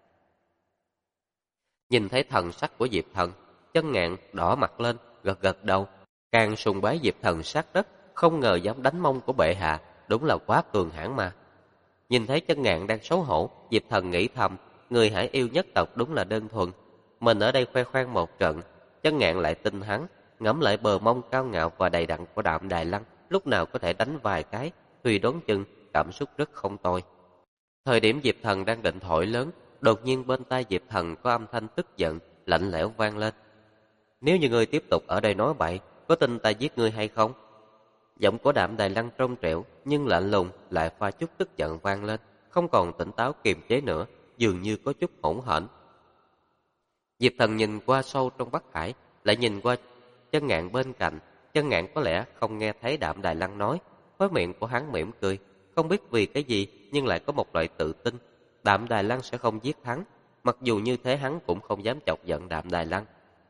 Nhìn thấy thần sắc của Diệp Thần, Chân Ngạn đỏ mặt lên, gật gật đầu, càng sùng bái Diệp Thần sát đất, không ngờ dám đánh mông của bệ hạ, đúng là quá cường hãn mà. Nhìn thấy Chân Ngạn đang xấu hổ, Diệp Thần nghĩ thầm, người Hải Yêu nhất tộc đúng là đơn thuần. Mình ở đây khoe khoang một trận, Chân Ngạn lại tin hắn, ngẫm lại bờ mông cao ngạo và đầy đặn của Đạm Đài Lăng, lúc nào có thể đánh vài cái, tuy đoán chừng cảm xúc rất không tồi. Thời điểm Diệp Thần đang định thổi lớn, đột nhiên bên tai Diệp Thần có âm thanh tức giận, lạnh lẽo vang lên. Nếu như ngươi tiếp tục ở đây nói bậy, có tin ta giết ngươi hay không? Giọng của Đạm Đài Lăng trong trẻo nhưng lạnh lùng, lại pha chút tức giận vang lên, không còn tỉnh táo kiềm chế nữa, dường như có chút hỗn hển. Diệp Thần nhìn qua sâu trong Bắc Hải, lại nhìn qua Chân Ngạn bên cạnh. Chân Ngạn có lẽ không nghe thấy Đạm Đài Lăng nói, khóe miệng của hắn mỉm cười, không biết vì cái gì nhưng lại có một loại tự tin. Đạm Đài Lăng sẽ không giết hắn, mặc dù như thế hắn cũng không dám chọc giận Đạm Đài Lăng.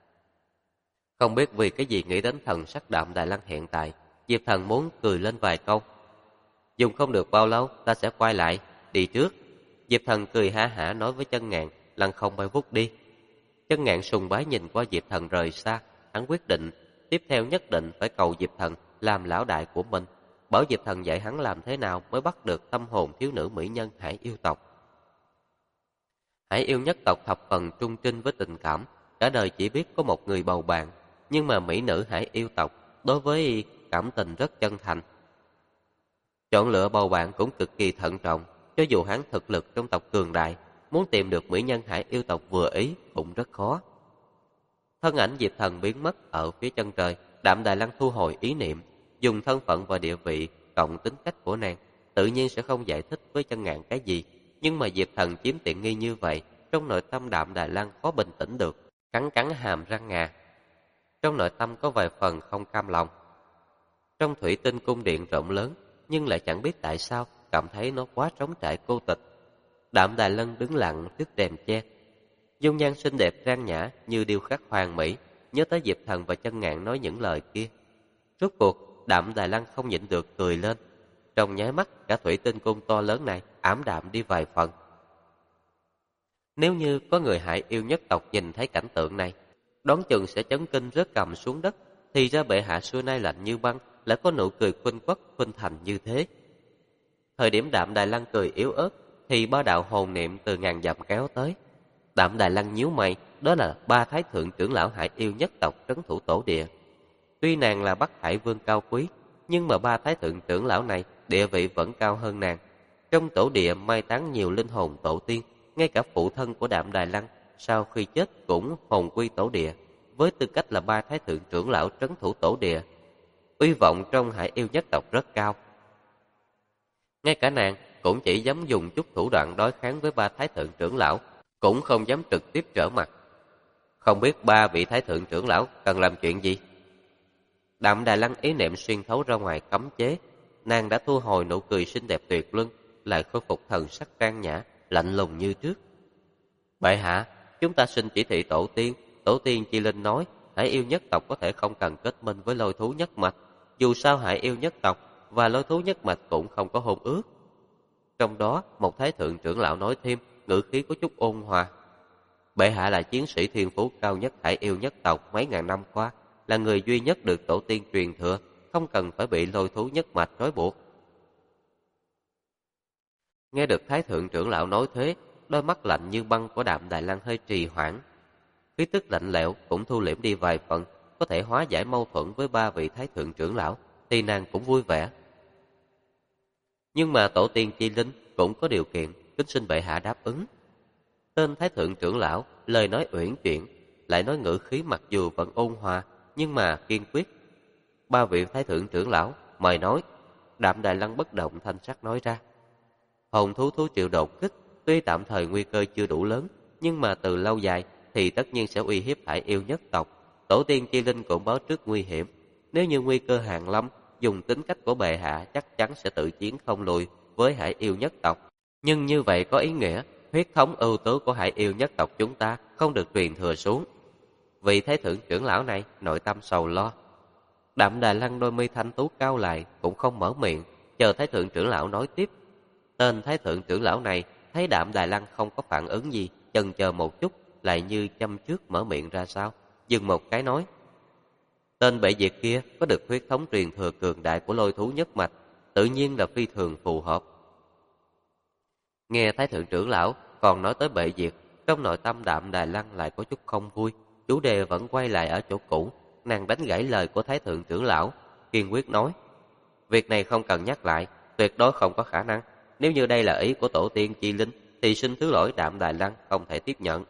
Không biết vì cái gì nghĩ đến thần sắc Đạm Đài Lăng hiện tại, Diệp Thần muốn cười lên vài câu. Dùng không được bao lâu, ta sẽ quay lại, đi trước. Diệp Thần cười ha hả nói với Chân Ngạn, lăng không bay vút đi. Chân Ngạn sùng bái nhìn qua Diệp Thần rời xa, hắn quyết định, tiếp theo nhất định phải cầu Diệp Thần làm lão đại của mình, bảo Diệp Thần dạy hắn làm thế nào mới bắt được tâm hồn thiếu nữ mỹ nhân Hải yêu tộc. Hải yêu nhất tộc thập phần trung trinh với tình cảm, cả đời chỉ biết có một người bầu bạn, nhưng mà mỹ nữ Hải yêu tộc đối với cảm tình rất chân thành. Chọn lựa bầu bạn cũng cực kỳ thận trọng, cho dù hắn thực lực trong tộc cường đại, muốn tìm được mỹ nhân Hải yêu tộc vừa ý cũng rất khó. Thân ảnh Diệp Thần biến mất ở phía chân trời, Đạm Đài Lăng thu hồi ý niệm, dùng thân phận và địa vị cộng tính cách của nàng, tự nhiên sẽ không giải thích với Chân Ngạn cái gì, nhưng mà Diệp Thần chiếm tiện nghi như vậy, trong nội tâm Đạm Đài Lăng khó bình tĩnh được, cắn cắn hàm răng ngà. Trong nội tâm có vài phần không cam lòng. Trong thủy tinh cung điện rộng lớn, nhưng lại chẳng biết tại sao cảm thấy nó quá trống trải cô tịch. Đạm Đài Lăng đứng lặng trước rèm che, dung nhan xinh đẹp trang nhã như điêu khắc hoàn mỹ, nhớ tới Diệp Thần và Chân Ngạn nói những lời kia. Rốt cuộc, Đạm Đài Lăng không nhịn được cười lên. Trong nháy mắt, cả thủy tinh cung to lớn này ảm đạm đi vài phần. Nếu như có người Hải yêu nhất tộc nhìn thấy cảnh tượng này, đoán chừng sẽ chấn kinh rớt cằm xuống đất. Thì ra bệ hạ xưa nay lạnh như băng, lại có nụ cười khuynh quốc khuynh thành như thế. Thời điểm Đạm Đài Lăng cười yếu ớt, thì ba đạo hồn niệm từ ngàn dặm kéo tới. Đạm Đài Lăng nhíu mày, đó là ba thái thượng trưởng lão Hải yêu nhất tộc trấn thủ tổ địa. Tuy nàng là Bắc Hải vương cao quý, nhưng mà ba thái thượng trưởng lão này địa vị vẫn cao hơn nàng. Trong tổ địa mai táng nhiều linh hồn tổ tiên, ngay cả phụ thân của Đạm Đài Lăng sau khi chết cũng hồn quy tổ địa, với tư cách là ba thái thượng trưởng lão trấn thủ tổ địa. Uy vọng trong Hải yêu nhất tộc rất cao. Ngay cả nàng cũng chỉ dám dùng chút thủ đoạn đối kháng với ba thái thượng trưởng lão, cũng không dám trực tiếp trở mặt. Không biết ba vị thái thượng trưởng lão cần làm chuyện gì? Đạm Đài Lăng ý niệm xuyên thấu ra ngoài cấm chế, nàng đã thu hồi nụ cười xinh đẹp tuyệt luân, lại khôi phục thần sắc trang nhã, lạnh lùng như trước. Bệ hạ, chúng ta xin chỉ thị tổ tiên Chi Linh nói, Hải yêu nhất tộc có thể không cần kết minh với lôi thú nhất mạch, dù sao Hải yêu nhất tộc và lôi thú nhất mạch cũng không có hôn ước. Trong đó, một thái thượng trưởng lão nói thêm, ngữ khí có chút ôn hòa. Bệ hạ là chiến sĩ thiên phú cao nhất Hải yêu nhất tộc mấy ngàn năm qua, là người duy nhất được tổ tiên truyền thừa, không cần phải bị lôi thú nhất mạch trói buộc. Nghe được thái thượng trưởng lão nói thế, đôi mắt lạnh như băng của Đạm Đài Lăng hơi trì hoãn. Khí tức lạnh lẽo cũng thu liễm đi vài phần, có thể hóa giải mâu thuẫn với ba vị thái thượng trưởng lão, thì nàng cũng vui vẻ. Nhưng mà tổ tiên Chi Linh cũng có điều kiện, kính xin bệ hạ đáp ứng. Tên thái thượng trưởng lão lời nói uyển chuyển, lại nói ngữ khí mặc dù vẫn ôn hòa, nhưng mà kiên quyết. Ba vị thái thượng trưởng lão mời nói. Đạm Đài Lăng bất động thanh sắc nói ra. Hồn thú thú triệu đột kích, tuy tạm thời nguy cơ chưa đủ lớn, nhưng mà từ lâu dài thì tất nhiên sẽ uy hiếp Hải yêu nhất tộc. Tổ tiên Chi Linh cũng báo trước nguy hiểm, nếu như nguy cơ hàng lâm, dùng tính cách của bệ hạ chắc chắn sẽ tự chiến không lùi với Hải yêu nhất tộc. Nhưng như vậy có ý nghĩa huyết thống ưu tú của Hải yêu nhất tộc chúng ta không được truyền thừa xuống. Vị thái thượng trưởng lão này nội tâm sầu lo. Đạm Đài Lăng đôi mi thanh tú cao lại, cũng không mở miệng, chờ thái thượng trưởng lão nói tiếp. Tên thái thượng trưởng lão này thấy Đạm Đài Lăng không có phản ứng gì, chần chờ một chút, lại như châm trước mở miệng ra sao, dừng một cái nói. Tên bệ diệt kia có được huyết thống truyền thừa cường đại của lôi thú nhất mạch, tự nhiên là phi thường phù hợp. Nghe thái thượng trưởng lão còn nói tới bệ diệt, trong nội tâm Đạm Đài Lăng lại có chút không vui. Chủ đề vẫn quay lại ở chỗ cũ, nàng đánh gãy lời của thái thượng trưởng lão, kiên quyết nói. Việc này không cần nhắc lại, tuyệt đối không có khả năng. Nếu như đây là ý của tổ tiên chi linh, thì xin thứ lỗi Đạm Đài Lăng không thể tiếp nhận.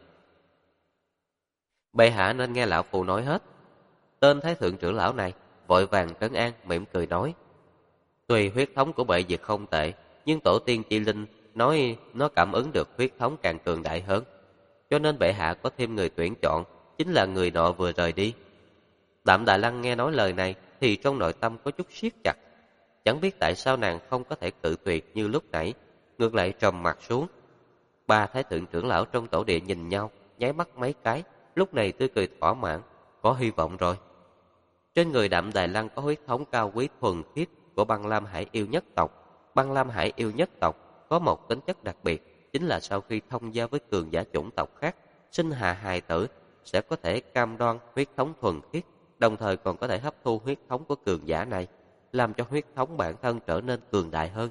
Bệ hạ nên nghe lão phù nói hết. Tên thái thượng trưởng lão này vội vàng trấn an, mỉm cười nói: Tuy huyết thống của bệ diệt không tệ, nhưng tổ tiên chi linh nói nó cảm ứng được huyết thống càng cường đại hơn. Cho nên bệ hạ có thêm người tuyển chọn, chính là người nọ vừa rời đi. Đạm Đài Lăng nghe nói lời này thì trong nội tâm có chút siết chặt. Chẳng biết tại sao nàng không có thể cự tuyệt như lúc nãy, ngược lại trầm mặt xuống. Ba thái thượng trưởng lão trong tổ địa nhìn nhau, nháy mắt mấy cái, lúc này tươi cười thỏa mãn, có hy vọng rồi. Trên người Đạm Đài Lăng có huyết thống cao quý thuần khiết của Băng Lam Hải Yêu nhất tộc. Băng Lam Hải Yêu nhất tộc có một tính chất đặc biệt, chính là sau khi thông gia với cường giả chủng tộc khác, sinh hạ hài tử sẽ có thể cam đoan huyết thống thuần khiết, đồng thời còn có thể hấp thu huyết thống của cường giả này, làm cho huyết thống bản thân trở nên cường đại hơn.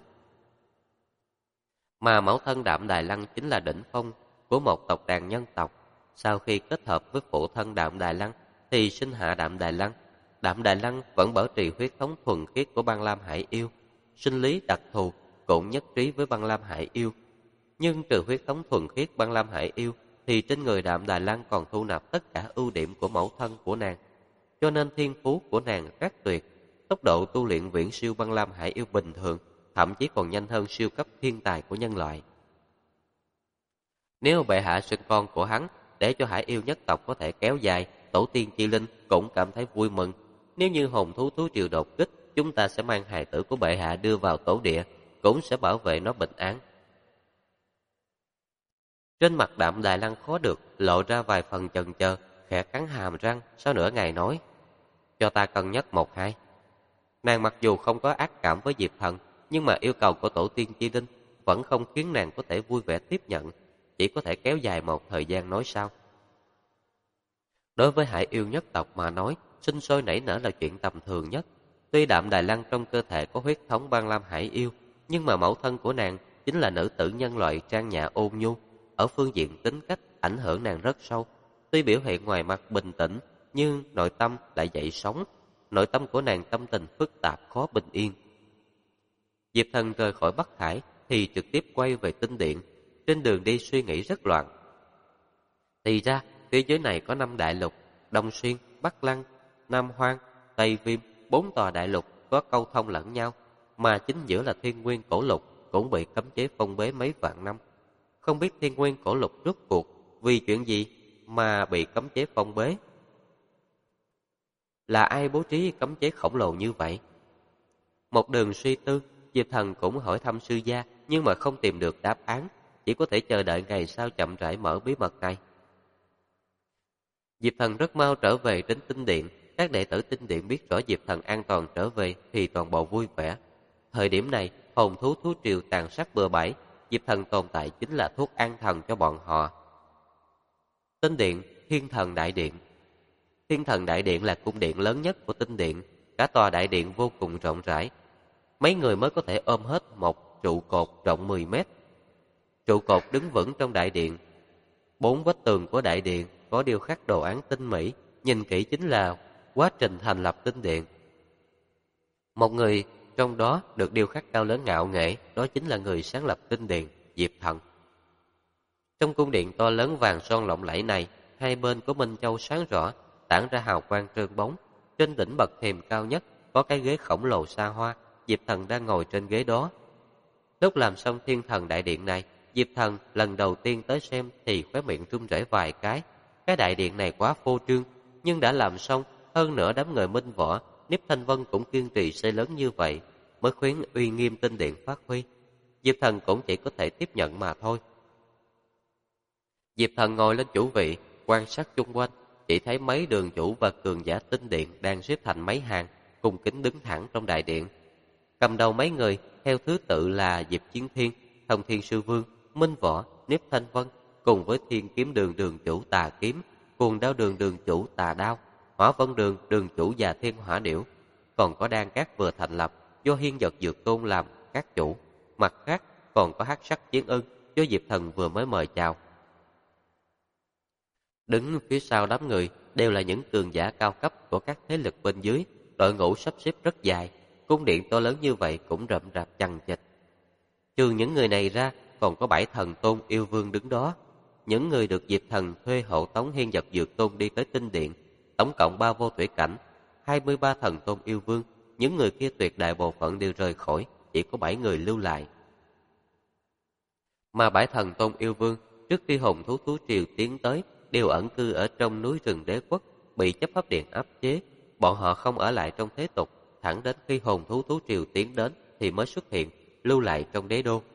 Mà mẫu thân Đạm Đài Lăng chính là đỉnh phong của một tộc đàn nhân tộc. Sau khi kết hợp với phụ thân Đạm Đài Lăng thì sinh hạ Đạm Đài Lăng. Đạm Đài Lăng vẫn bảo trì huyết thống thuần khiết của Băng Lam Hải Yêu, sinh lý đặc thù cũng nhất trí với Băng Lam Hải Yêu. Nhưng trừ huyết thống thuần khiết Băng Lam Hải Yêu thì trên người Đạm Đài Lăng còn thu nạp tất cả ưu điểm của mẫu thân của nàng. Cho nên thiên phú của nàng rất tuyệt, tốc độ tu luyện viễn siêu Băng Lam Hải Yêu bình thường, thậm chí còn nhanh hơn siêu cấp thiên tài của nhân loại. Nếu bệ hạ sinh con của hắn để cho Hải Yêu nhất tộc có thể kéo dài, tổ tiên chi linh cũng cảm thấy vui mừng. Nếu như hồn thú thú triều đột kích, chúng ta sẽ mang hài tử của bệ hạ đưa vào tổ địa, cũng sẽ bảo vệ nó bình an. Trên mặt Đạm Đài Lăng khó được lộ ra vài phần chần chờ, khẽ cắn hàm răng, sau nửa ngày nói: Cho ta cân nhắc một hai. Nàng mặc dù không có ác cảm với Diệp Thần, nhưng mà yêu cầu của tổ tiên chi linh vẫn không khiến nàng có thể vui vẻ tiếp nhận, chỉ có thể kéo dài một thời gian nói sau. Đối với Hải Yêu nhất tộc mà nói, sinh sôi nảy nở là chuyện tầm thường nhất. Tuy Đạm Đài Lăng trong cơ thể có huyết thống Băng Lam Hải Yêu, nhưng mà mẫu thân của nàng chính là nữ tử nhân loại trang nhã ôn nhu. Ở phương diện tính cách ảnh hưởng nàng rất sâu. Tuy biểu hiện ngoài mặt bình tĩnh, nhưng nội tâm lại dậy sóng. Nội tâm của nàng tâm tình phức tạp khó bình yên. Diệp Thần rời khỏi Bắc Hải thì trực tiếp quay về Tinh Điện. Trên đường đi suy nghĩ rất loạn. Thì ra phía dưới này có 5 đại lục: Đông Xuyên, Bắc Lăng, Nam Hoang, Tây Viêm. 4 tòa đại lục có câu thông lẫn nhau, mà chính giữa là Thiên Nguyên Cổ Lục cũng bị cấm chế phong bế mấy vạn năm. Không biết Thiên Nguyên Cổ Lục rốt cuộc vì chuyện gì mà bị cấm chế phong bế? Là ai bố trí cấm chế khổng lồ như vậy? Một đường suy tư, Diệp Thần cũng hỏi thăm sư gia, nhưng mà không tìm được đáp án, chỉ có thể chờ đợi ngày sau chậm rãi mở bí mật này. Diệp Thần rất mau trở về đến Tinh Điện. Các đệ tử Tinh Điện biết rõ Diệp Thần an toàn trở về thì toàn bộ vui vẻ. Thời điểm này, hồn thú thú triều tàn sát bừa bãi, Diệp Thần tồn tại chính là thuốc an thần cho bọn họ. Tinh Điện, Thiên Thần Đại Điện. Thiên Thần Đại Điện là cung điện lớn nhất của Tinh Điện. Cả tòa đại điện vô cùng rộng rãi. Mấy người mới có thể ôm hết một trụ cột rộng 10 mét. Trụ cột đứng vững trong đại điện. 4 vách tường của đại điện có điêu khắc đồ án tinh mỹ, nhìn kỹ chính là quá trình thành lập Tinh Điện. Một người trong đó được điêu khắc cao lớn ngạo nghễ, đó chính là người sáng lập Tinh Điện, Diệp Thần. Trong cung điện to lớn vàng son lộng lẫy này, hai bên có minh châu sáng rõ, tản ra hào quang trơn bóng. Trên đỉnh bậc thềm cao nhất có cái ghế khổng lồ xa hoa, Diệp Thần đang ngồi trên ghế đó. Lúc làm xong Thiên Thần Đại Điện này, Diệp Thần lần đầu tiên tới xem thì khóe miệng run rẩy vài cái. Cái đại điện này quá phô trương, nhưng đã làm xong, hơn nữa đám người minh võ, Niếp Thanh Vân cũng kiên trì xây lớn như vậy, mới khuyến uy nghiêm Tinh Điện phát huy. Diệp Thần cũng chỉ có thể tiếp nhận mà thôi. Diệp Thần ngồi lên chủ vị, quan sát chung quanh, chỉ thấy mấy đường chủ và cường giả Tinh Điện đang xếp thành mấy hàng, cung kính đứng thẳng trong đại điện. Cầm đầu mấy người theo thứ tự là Diệp Chiến Thiên, Thông Thiên Sư Vương, Minh Võ, Niếp Thanh Vân, cùng với Thiên Kiếm Đường đường chủ Tà Kiếm, Cuồng Đao Đường đường chủ Tà Đao, Hỏa Vân Đường đường chủ và Thiên Hỏa Điểu. Còn có Đan Các vừa thành lập, do Hiên Vật Dược Tôn làm các chủ. Mặt khác còn có Hắc Sắc Chiến Ưng, do Diệp Thần vừa mới mời chào. Đứng phía sau đám người đều là những cường giả cao cấp của các thế lực bên dưới, đội ngũ sắp xếp rất dài. cung điện to lớn như vậy cũng rậm rạp chằng chịt. Trừ những người này ra, còn có 7 thần tôn yêu vương đứng đó. Những người được Diệp Thần thuê hộ tống Hiên Vật Dược Tôn đi tới tinh điện, tổng cộng 3 vô thủy cảnh, 23 thần tôn yêu vương. Những người kia tuyệt đại bộ phận đều rời khỏi, chỉ có 7 người lưu lại. Mà 7 thần tôn yêu vương, trước khi hồn thú thú triều tiến tới, đều ẩn cư ở trong núi rừng đế quốc, bị chấp pháp điện áp chế. Bọn họ không ở lại trong thế tục, thẳng đến khi hồn thú thú triều tiến đến thì mới xuất hiện, lưu lại trong đế đô.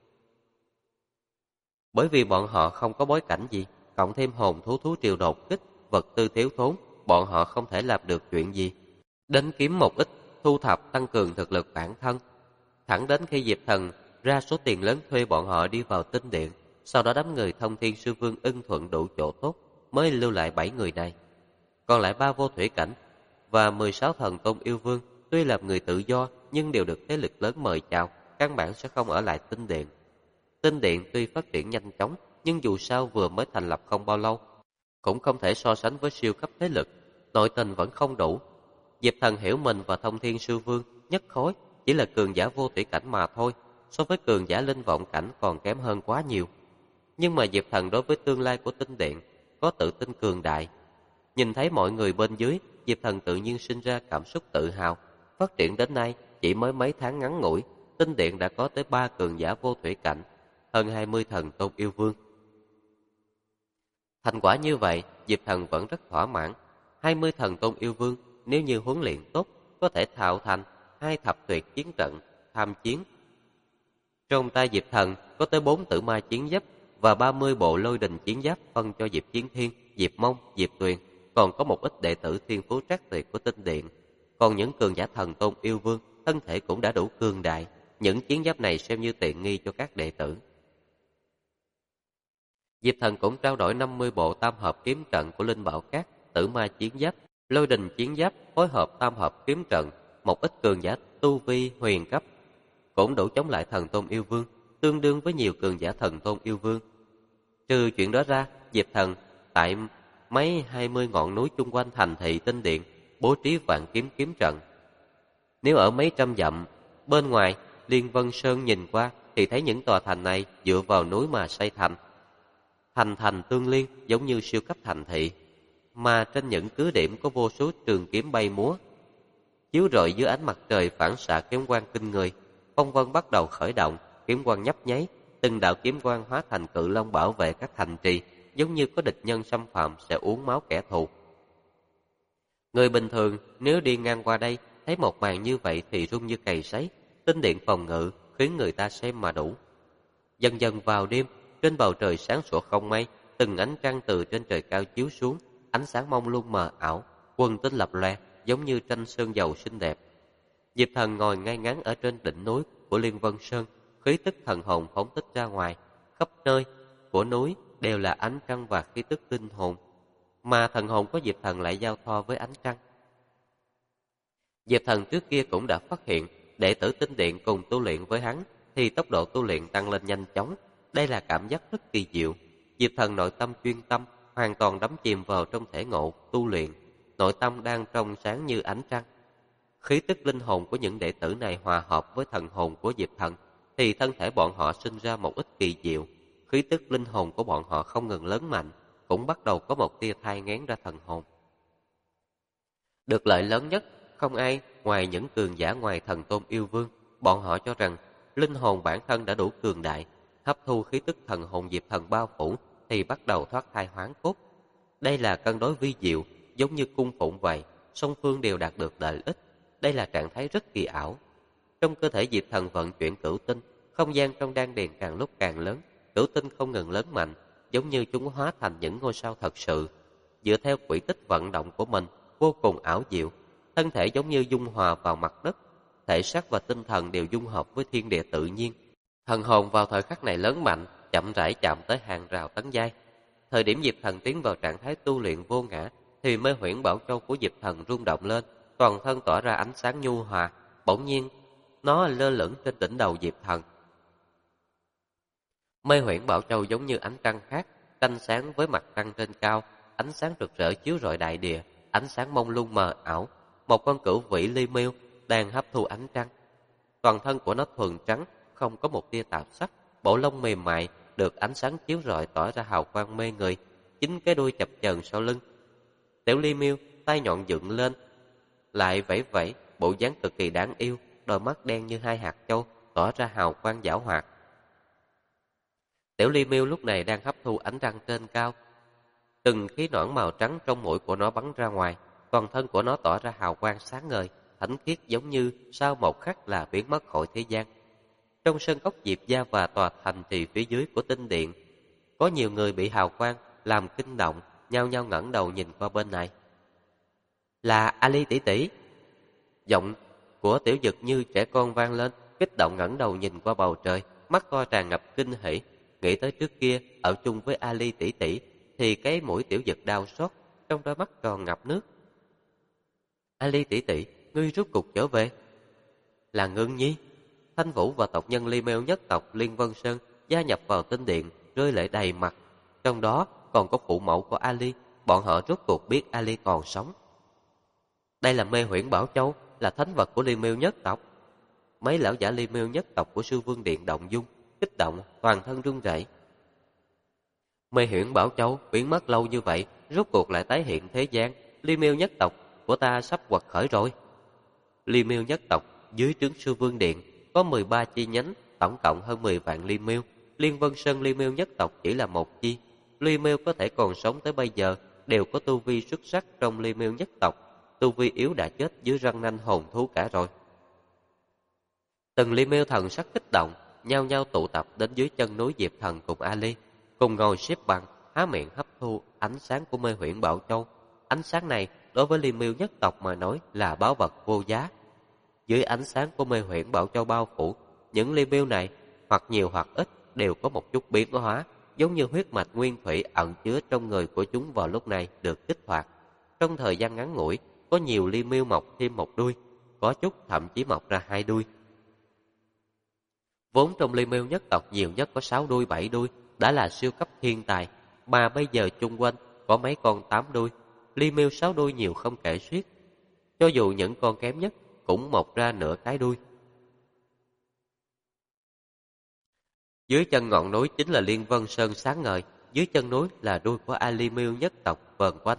Bởi vì bọn họ không có bối cảnh gì, cộng thêm hồn thú thú triều đột kích, vật tư thiếu thốn, bọn họ không thể làm được chuyện gì. Đến kiếm một ít, thu thập tăng cường thực lực bản thân. Thẳng đến khi Diệp Thần ra số tiền lớn thuê bọn họ đi vào tinh điện, sau đó đám người Thông Thiên Sư Vương ưng thuận đủ chỗ tốt, mới lưu lại 7 người này. Còn lại 3 vô thủy cảnh và 16 thần tôn yêu vương, tuy là người tự do nhưng đều được thế lực lớn mời chào, căn bản sẽ không ở lại tinh điện. Tinh điện tuy phát triển nhanh chóng, nhưng dù sao vừa mới thành lập không bao lâu, cũng không thể so sánh với siêu cấp thế lực, nội tình vẫn không đủ. Diệp Thần hiểu mình và Thông Thiên Sư Vương nhất khối chỉ là cường giả vô thủy cảnh mà thôi, so với cường giả linh vọng cảnh còn kém hơn quá nhiều. Nhưng mà Diệp Thần đối với tương lai của tinh điện có tự tin cường đại. Nhìn thấy mọi người bên dưới, Diệp Thần tự nhiên sinh ra cảm xúc tự hào. Phát triển đến nay, chỉ mới mấy tháng ngắn ngủi, tinh điện đã có tới 3 cường giả vô thủy cảnh, hơn 20 thần tôn yêu vương. Thành quả như vậy, Diệp Thần vẫn rất thỏa mãn. 20 thần tôn yêu vương, nếu như huấn luyện tốt, có thể tạo thành 2 thập tuyệt chiến trận, tham chiến. Trong tay Diệp Thần có tới 4 tử ma chiến giáp và 30 bộ lôi đình chiến giáp phân cho Diệp Chiến Thiên, Diệp Mông, Diệp Tuyền, còn có một ít đệ tử thiên phú trác tuyệt của tinh điện. Còn những cường giả thần tôn yêu vương, thân thể cũng đã đủ cường đại, những chiến giáp này xem như tiện nghi cho các đệ tử. Diệp Thần cũng trao đổi 50 bộ tam hợp kiếm trận của Linh Bảo Các, tử ma chiến giáp, lôi đình chiến giáp, phối hợp tam hợp kiếm trận, một ít cường giả tu vi huyền cấp, cũng đủ chống lại thần tôn yêu vương, tương đương với nhiều cường giả thần tôn yêu vương. Trừ chuyện đó ra, Diệp Thần tại mấy 20 ngọn núi chung quanh thành thị tinh điện bố trí vạn kiếm kiếm trận. Nếu ở mấy trăm dặm bên ngoài Liên Vân Sơn nhìn qua thì thấy những tòa thành này dựa vào núi mà xây thành, thành thành tương liên giống như siêu cấp thành thị. Mà trên những cứ điểm có vô số trường kiếm bay múa, chiếu rọi dưới ánh mặt trời phản xạ kiếm quang kinh người. Phong vân bắt đầu khởi động, kiếm quang nhấp nháy, từng đạo kiếm quang hóa thành cự long bảo vệ các thành trì, giống như có địch nhân xâm phạm sẽ uống máu kẻ thù. Người bình thường nếu đi ngang qua đây thấy một màn như vậy thì run như cầy sấy. Tinh điện phòng ngự khiến người ta xem mà đủ. Dần dần vào đêm, trên bầu trời sáng sủa không mây, từng ánh trăng từ trên trời cao chiếu xuống, ánh sáng mông lung mờ ảo, quần tinh lập lòe giống như tranh sơn dầu xinh đẹp. Diệp Thần ngồi ngay ngắn ở trên đỉnh núi của Liên Vân Sơn, khí tức thần hồn phóng thích ra ngoài, khắp nơi của núi đều là ánh trăng và khí tức linh hồn, mà thần hồn của Diệp Thần lại giao thoa với ánh trăng. Diệp Thần trước kia cũng đã phát hiện, đệ tử tinh điện cùng tu luyện với hắn thì tốc độ tu luyện tăng lên nhanh chóng. Đây là cảm giác rất kỳ diệu. Diệp Thần nội tâm chuyên tâm, hoàn toàn đắm chìm vào trong thể ngộ tu luyện, nội tâm đang trong sáng như ánh trăng. Khí tức linh hồn của những đệ tử này hòa hợp với thần hồn của Diệp Thần, thì thân thể bọn họ sinh ra một ít kỳ diệu. Khí tức linh hồn của bọn họ không ngừng lớn mạnh, cũng bắt đầu có một tia thai nghén ra thần hồn. Được lợi lớn nhất, không ai ngoài những cường giả ngoài thần tôn yêu vương. Bọn họ cho rằng linh hồn bản thân đã đủ cường đại, hấp thu khí tức thần hồn Diệp Thần bao phủ thì bắt đầu thoát thai hoán cốt. Đây là cân đối vi diệu, giống như cung phụng vậy, song phương đều đạt được lợi ích. Đây là trạng thái rất kỳ ảo. Trong cơ thể Diệp Thần vận chuyển cửu tinh, không gian trong đan điền càng lúc càng lớn, cửu tinh không ngừng lớn mạnh, giống như chúng hóa thành những ngôi sao thật sự. Dựa theo quỹ tích vận động của mình, vô cùng ảo diệu, thân thể giống như dung hòa vào mặt đất, thể xác và tinh thần đều dung hợp với thiên địa tự nhiên. Thần hồn vào thời khắc này lớn mạnh, chậm rãi chạm tới hàng rào tấn giai. Thời điểm Diệp Thần tiến vào trạng thái tu luyện vô ngã, thì Mê Huyễn Bảo Châu của Diệp Thần rung động lên, toàn thân tỏa ra ánh sáng nhu hòa. Bỗng nhiên, nó lơ lửng trên đỉnh đầu Diệp Thần. Mê Huyễn Bảo Châu giống như ánh trăng khác, tranh sáng với mặt trăng trên cao, ánh sáng rực rỡ chiếu rọi đại địa, ánh sáng mông lung mờ ảo. Một con cửu vĩ ly miêu đang hấp thu ánh trăng. Toàn thân của nó thuần trắng, không có một tia tạp sắc, bộ lông mềm mại được ánh sáng chiếu rọi tỏa ra hào quang mê người, chính cái đuôi chập chờn sau lưng. Tiểu Ly Miêu tay nhọn dựng lên, lại vẫy vẫy, bộ dáng cực kỳ đáng yêu, đôi mắt đen như hai hạt châu tỏa ra hào quang giảo hoạt. Tiểu Ly Miêu lúc này đang hấp thu ánh trăng trên cao. Từng khí nõn màu trắng trong mũi của nó bắn ra ngoài, toàn thân của nó tỏa ra hào quang sáng ngời, thánh khiết giống như sau một khắc là biến mất khỏi thế gian. Trong sân cốc Diệp Gia và tòa thành trì phía dưới của tinh điện, có nhiều người bị hào quang làm kinh động, nhao nhao ngẩng đầu nhìn qua bên này. Là Ali tỷ tỷ. Giọng của Tiểu Dực như trẻ con vang lên, kích động ngẩng đầu nhìn qua bầu trời, mắt to tràn ngập kinh hỉ, nghĩ tới trước kia ở chung với Ali tỷ tỷ thì cái mũi Tiểu Dực đau xót, trong đôi mắt tròn ngập nước. Ali tỷ tỷ, ngươi rốt cục trở về. Là Ngưng Nhi. Thanh Vũ và tộc nhân Ly Mêu nhất tộc Liên Vân Sơn gia nhập vào tinh điện, rơi lệ đầy mặt. Trong đó còn có phụ mẫu của Ali, bọn họ rốt cuộc biết Ali còn sống. Đây là Mê Huyễn Bảo Châu, là thánh vật của Ly Mêu nhất tộc. Mấy lão giả Ly Mêu nhất tộc của Sư Vương Điện động dung, kích động, toàn thân run rẩy. Mê Huyễn Bảo Châu biến mất lâu như vậy, rốt cuộc lại tái hiện thế gian, Ly Miêu nhất tộc của ta sắp quật khởi rồi. Ly Miêu nhất tộc dưới trướng Sư Vương Điện có 13 chi nhánh, tổng cộng hơn 10 vạn Ly Miêu. Liên Vân Sơn Ly Miêu nhất tộc chỉ là một chi. Ly Miêu có thể còn sống tới bây giờ đều có tu vi xuất sắc trong Ly Miêu nhất tộc, tu vi yếu đã chết dưới răng nanh hồn thú cả rồi. Từng Ly Miêu thần sắc kích động, nhao nhao tụ tập đến dưới chân núi Diệp Thần cùng Ali, cùng ngồi xếp bằng, há miệng hấp thu ánh sáng của Mê Huyễn Bảo Châu. Ánh sáng này đối với Ly Miêu nhất tộc mà nói là báu vật vô giá. Dưới ánh sáng của Mê Huyễn Bảo Châu bao phủ, những Ly Miêu này hoặc nhiều hoặc ít đều có một chút biến hóa, giống như huyết mạch nguyên thủy ẩn chứa trong người của chúng vào lúc này được kích hoạt. Trong thời gian ngắn ngủi, có nhiều Ly Miêu mọc thêm một đuôi, có chút thậm chí mọc ra 2 đuôi. Vốn trong Ly Miêu nhất tộc nhiều nhất có 6 đuôi 7 đuôi đã là siêu cấp thiên tài, mà bây giờ chung quanh có mấy con 8 đuôi, Ly Miêu 6 đuôi nhiều không kể xiết. Cho dù những con kém nhất cũng mọc ra nửa cái đuôi. Dưới chân ngọn núi chính là Liên Vân Sơn sáng ngời, dưới chân núi là đuôi của Ali Miêu nhất tộc vờn quanh.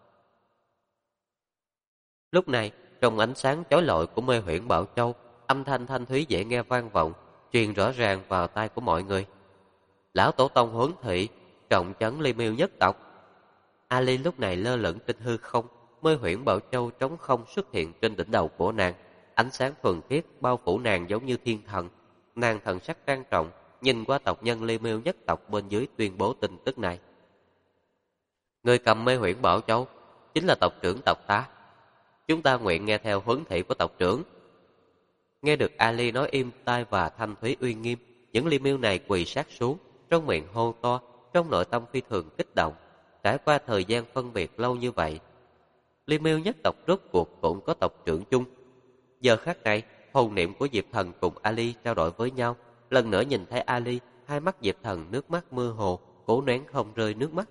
Lúc này, trong ánh sáng chói lọi của Mê Huyễn Bảo Châu, âm thanh thanh thúy dễ nghe vang vọng, truyền rõ ràng vào tai của mọi người. Lão tổ tông Huấn Thị trọng trấn Ly Miêu nhất tộc. Ali lúc này lơ lửng trên hư không, Mê Huyễn Bảo Châu trống không xuất hiện trên đỉnh đầu của nàng, ánh sáng thuần khiết bao phủ nàng giống như thiên thần. Nàng thần sắc trang trọng, nhìn qua tộc nhân Ly Miêu nhất tộc bên dưới tuyên bố tin tức này. Người cầm Mê Huyễn Bảo Châu chính là tộc trưởng tộc ta. Chúng ta nguyện nghe theo huấn thị của tộc trưởng. Nghe được Ali nói im tai và thanh thúy uy nghiêm, những Ly Miêu này quỳ sát xuống, trong miệng hô to, trong nội tâm phi thường kích động. Trải qua thời gian phân biệt lâu như vậy, Ly Miêu nhất tộc rốt cuộc cũng có tộc trưởng chung. Giờ khắc này, hồn niệm của Diệp Thần cùng Ali trao đổi với nhau. Lần nữa nhìn thấy Ali, hai mắt Diệp Thần nước mắt mơ hồ, cố nén không rơi nước mắt.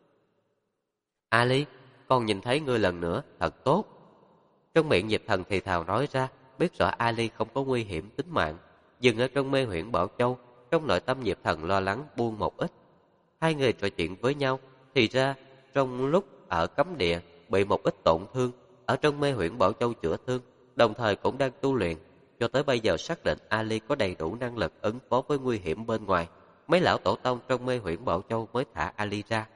Ali, con nhìn thấy ngươi lần nữa, thật tốt. Trong miệng Diệp Thần thì thào nói ra, biết rõ Ali không có nguy hiểm tính mạng. Dừng ở trong Mê Huyễn Bảo Châu, trong nội tâm Diệp Thần lo lắng buông một ít. Hai người trò chuyện với nhau, thì ra trong lúc ở cấm địa bị một ít tổn thương, ở trong Mê Huyễn Bảo Châu chữa thương, đồng thời cũng đang tu luyện. Cho tới bây giờ xác định Ali có đầy đủ năng lực ứng phó với nguy hiểm bên ngoài, mấy lão tổ tông trong Mê Huyễn Bảo Châu mới thả Ali ra.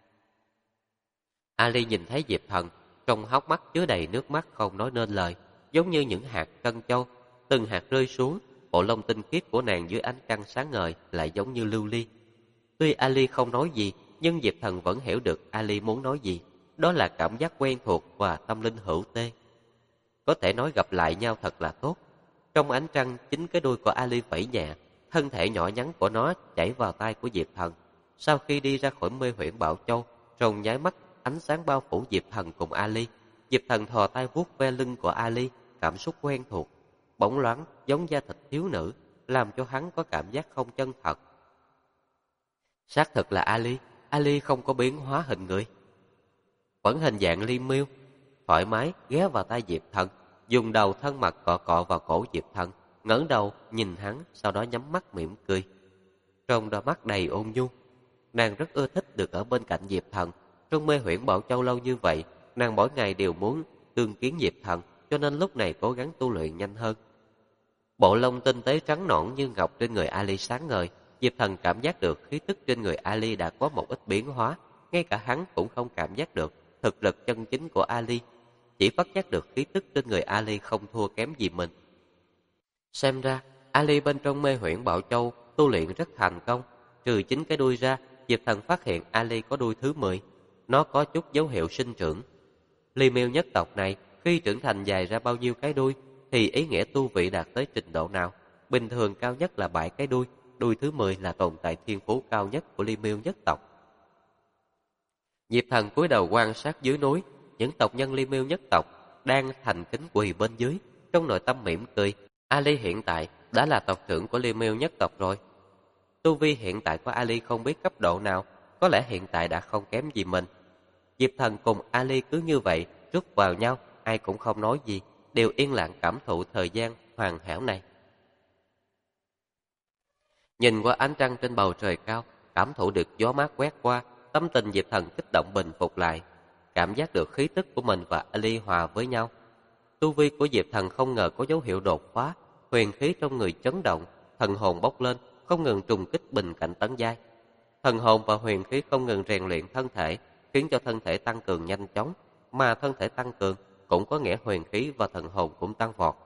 Ali nhìn thấy Diệp Thần, trong hốc mắt chứa đầy nước mắt không nói nên lời, giống như những hạt trân châu, từng hạt rơi xuống, bộ lông tinh khiết của nàng dưới ánh trăng sáng ngời lại giống như lưu ly. Tuy Ali không nói gì, nhưng Diệp Thần vẫn hiểu được Ali muốn nói gì, đó là cảm giác quen thuộc và tâm linh hữu tê. Có thể nói gặp lại nhau thật là tốt. Trong ánh trăng, chính cái đuôi của Ali vẫy nhẹ, thân thể nhỏ nhắn của nó chảy vào tai của Diệp Thần. Sau khi đi ra khỏi Mê Huyễn Bảo Châu, trong nháy mắt, ánh sáng bao phủ Diệp Thần cùng Ali. Diệp Thần thò tay vuốt ve lưng của Ali, cảm xúc quen thuộc, bóng loáng giống da thịt thiếu nữ, làm cho hắn có cảm giác không chân thật. Xác thực là Ali, Ali không có biến hóa hình người, vẫn hình dạng Ly Miêu, thoải mái ghé vào tai Diệp Thần, dùng đầu thân mật cọ cọ vào cổ Diệp Thần, ngẩng đầu nhìn hắn, sau đó nhắm mắt mỉm cười. Trong đôi mắt đầy ôn nhu, nàng rất ưa thích được ở bên cạnh Diệp Thần. Trong mê huyễn Bảo Châu lâu như vậy, nàng mỗi ngày đều muốn tương kiến Diệp Thần, cho nên lúc này cố gắng tu luyện nhanh hơn. Bộ lông tinh tế trắng nõn như ngọc trên người Ali sáng ngời. Diệp Thần cảm giác được khí tức trên người Ali đã có một ít biến hóa, ngay cả hắn cũng không cảm giác được thực lực chân chính của Ali, chỉ phát giác được khí tức trên người Ali không thua kém gì mình. Xem ra, Ali bên trong mê huyễn Bảo Châu tu luyện rất thành công. Trừ 9 cái đuôi ra, Diệp Thần phát hiện Ali có đuôi thứ 10. Nó có chút dấu hiệu sinh trưởng. Ly Miêu nhất tộc này khi trưởng thành dài ra bao nhiêu cái đuôi thì ý nghĩa tu vị đạt tới trình độ nào? Bình thường cao nhất là 7 cái đuôi, đuôi thứ 10 là tồn tại thiên phú cao nhất của Ly Miêu nhất tộc. Diệp Thần cúi đầu quan sát dưới núi, những tộc nhân Ly Miêu nhất tộc đang thành kính quỳ bên dưới, trong nội tâm mỉm cười. Ali hiện tại đã là tộc trưởng của Ly Miêu nhất tộc rồi. Tu vi hiện tại của Ali không biết cấp độ nào, có lẽ hiện tại đã không kém gì mình. Diệp Thần cùng Ali cứ như vậy rút vào nhau, ai cũng không nói gì, đều yên lặng cảm thụ thời gian hoàn hảo này. Nhìn qua ánh trăng trên bầu trời cao, cảm thụ được gió mát quét qua, tâm tình Diệp Thần kích động bình phục lại, cảm giác được khí tức của mình và Ali hòa với nhau. Tu vi của Diệp Thần không ngờ có dấu hiệu đột phá, huyền khí trong người chấn động, thần hồn bốc lên, không ngừng trùng kích bình cảnh tấn giai. Thần hồn và huyền khí không ngừng rèn luyện thân thể, khiến cho thân thể tăng cường nhanh chóng, mà thân thể tăng cường cũng có nghĩa huyền khí và thần hồn cũng tăng vọt.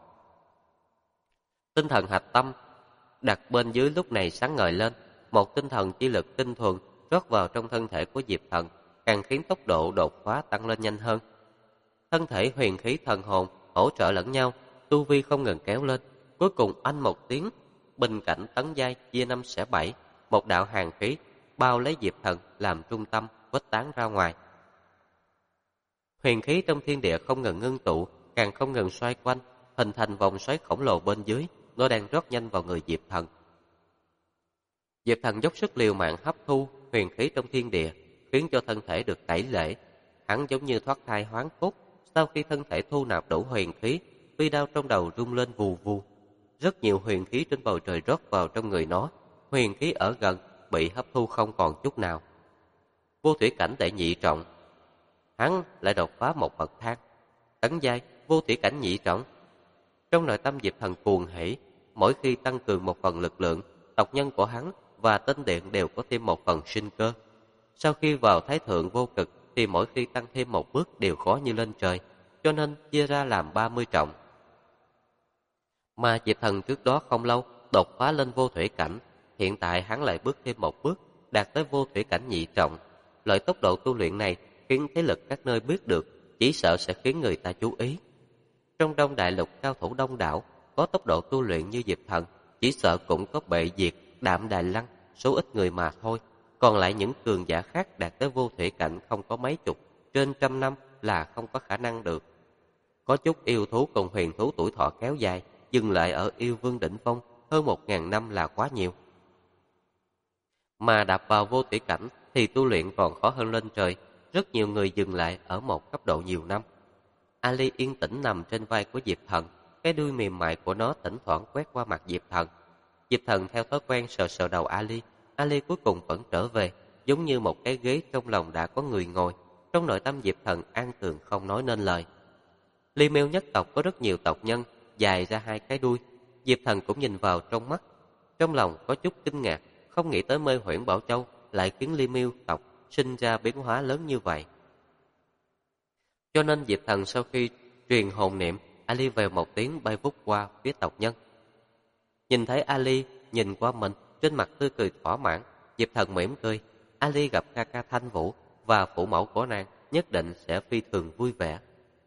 Tinh thần hạch tâm đặt bên dưới lúc này sáng ngời lên, một tinh thần chi lực tinh thuần rót vào trong thân thể của Diệp Thần, càng khiến tốc độ đột phá tăng lên nhanh hơn. Thân thể huyền khí thần hồn hỗ trợ lẫn nhau, tu vi không ngừng kéo lên. Cuối cùng anh một tiếng, bình cảnh tấn giai chia 5 xẻ 7, một đạo hàn khí bao lấy Diệp Thần làm trung tâm khuếch tán ra ngoài. Huyền khí trong thiên địa không ngừng ngưng tụ, càng không ngừng xoay quanh, hình thành vòng xoáy khổng lồ bên dưới, nó đang rót nhanh vào người Diệp Thần. Diệp Thần dốc sức liều mạng hấp thu huyền khí trong thiên địa, khiến cho thân thể được tẩy lễ. Hắn giống như thoát thai hoán cốt, sau khi thân thể thu nạp đủ huyền khí, phi đao trong đầu rung lên vù vù. Rất nhiều huyền khí trên bầu trời rót vào trong người nó, huyền khí ở gần bị hấp thu không còn chút nào. Vô thủy cảnh đệ nhị trọng, hắn lại đột phá một bậc thang, tấn giai vô thủy cảnh nhị trọng. Trong nội tâm Diệp Thần cuồng hỉ, mỗi khi tăng cường một phần lực lượng, tộc nhân của hắn và tinh điện đều có thêm một phần sinh cơ. Sau khi vào thái thượng vô cực thì mỗi khi tăng thêm một bước đều khó như lên trời, cho nên chia ra làm 30 trọng. Mà Diệp Thần trước đó không lâu đột phá lên vô thủy cảnh, hiện tại hắn lại bước thêm một bước, đạt tới vô thủy cảnh nhị trọng. Loại tốc độ tu luyện này khiến thế lực các nơi biết được, chỉ sợ sẽ khiến người ta chú ý. Trong Đông Đại Lục cao thủ đông đảo, có tốc độ tu luyện như Diệp Thần, chỉ sợ cũng có Bệ Diệt, Đạm Đài Lăng, số ít người mà thôi. Còn lại những cường giả khác đạt tới vô thủy cảnh không có mấy chục, trên 100 năm là không có khả năng được. Có chút yêu thú cùng huyền thú tuổi thọ kéo dài, dừng lại ở yêu vương đỉnh phong hơn 1000 năm là quá nhiều. Mà đạp vào vô thủy cảnh thì tu luyện còn khó hơn lên trời, rất nhiều người dừng lại ở một cấp độ nhiều năm. Ali yên tĩnh nằm trên vai của Diệp Thần, cái đuôi mềm mại của nó thỉnh thoảng quét qua mặt Diệp Thần. Diệp Thần theo thói quen sờ sờ đầu Ali. Ali cuối cùng vẫn trở về, giống như một cái ghế trong lòng đã có người ngồi. Trong nội tâm Diệp Thần an tường không nói nên lời. Ly Miêu nhất tộc có rất nhiều tộc nhân, dài ra 2 cái đuôi. Diệp Thần cũng nhìn vào trong mắt, trong lòng có chút kinh ngạc, không nghĩ tới mê huyễn Bảo Châu lại khiến Ly Miêu tộc sinh ra biến hóa lớn như vậy. Cho nên Diệp Thần sau khi truyền hồn niệm, Ali vèo một tiếng bay vút qua phía tộc nhân. Nhìn thấy Ali nhìn qua mình, trên mặt tươi cười thỏa mãn, Diệp Thần mỉm cười. Ali gặp ca ca Thanh Vũ và phụ mẫu của nàng nhất định sẽ phi thường vui vẻ.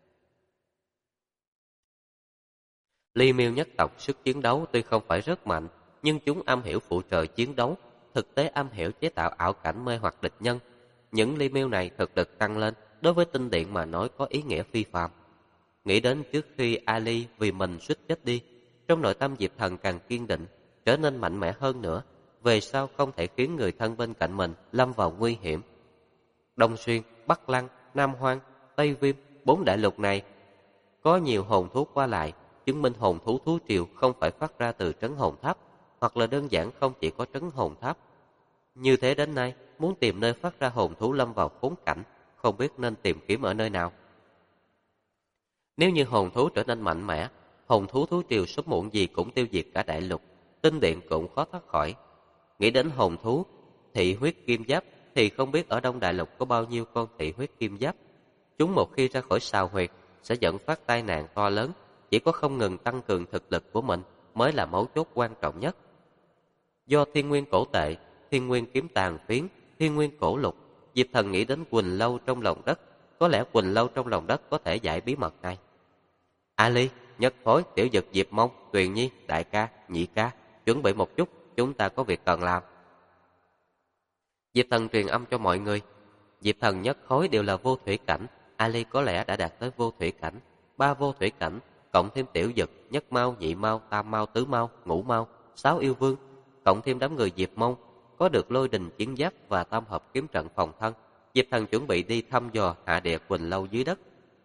Ly Miêu nhất tộc sức chiến đấu tuy không phải rất mạnh, nhưng chúng am hiểu phụ trợ chiến đấu, thực tế am hiểu chế tạo ảo cảnh mê hoặc địch nhân. Những Ly Miêu này thực lực tăng lên, đối với tinh điện mà nói có ý nghĩa phi phàm. Nghĩ đến trước khi Ali vì mình suýt chết đi, trong nội tâm Diệp Thần càng kiên định, trở nên mạnh mẽ hơn nữa. Về sau không thể khiến người thân bên cạnh mình lâm vào nguy hiểm. Đông Xuyên, Bắc Lăng, Nam Hoang, Tây Viêm, 4 đại lục này Có nhiều hồn thú qua lại, chứng minh hồn thú thú triều không phải phát ra từ trấn hồn tháp, hoặc là đơn giản không chỉ có trấn hồn tháp. Như thế đến nay, muốn tìm nơi phát ra hồn thú lâm vào khốn cảnh, không biết nên tìm kiếm ở nơi nào. Nếu như hồn thú trở nên mạnh mẽ, hồn thú thú triều sớm muộn gì cũng tiêu diệt cả đại lục, tinh điện cũng khó thoát khỏi. Nghĩ đến hồn thú, thị huyết kim giáp, thì không biết ở Đông Đại Lục có bao nhiêu con thị huyết kim giáp. Chúng một khi ra khỏi sào huyệt, sẽ dẫn phát tai nạn to lớn, chỉ có không ngừng tăng cường thực lực của mình mới là mấu chốt quan trọng nhất. Do thiên nguyên cổ tệ, thiên nguyên kiếm tàn phiến, thiên nguyên cổ lục, Diệp Thần nghĩ đến Quỳnh Lâu trong lòng đất. Có lẽ Quỳnh Lâu trong lòng đất có thể giải bí mật này. Ali, Nhất Phối, Tiểu Dực, Diệp Mông, Tuyền Nhi, Đại ca, Nhị ca, chuẩn bị một chút, chúng ta có việc cần làm. Diệp Thần truyền âm cho mọi người. Diệp Thần Nhất Khối đều là vô thủy cảnh, Ali có lẽ đã đạt tới vô thủy cảnh, 3 vô thủy cảnh, cộng thêm Tiểu Dực, Nhất Mao, Nhị Mao, Tam Mao, Tứ Mao, Ngũ Mao, 6 yêu vương, cộng thêm đám người Diệp Mông, có được lôi đình chiến giáp và tam hợp kiếm trận phòng thân. Diệp Thần chuẩn bị đi thăm dò hạ địa Quỳnh Lâu dưới đất.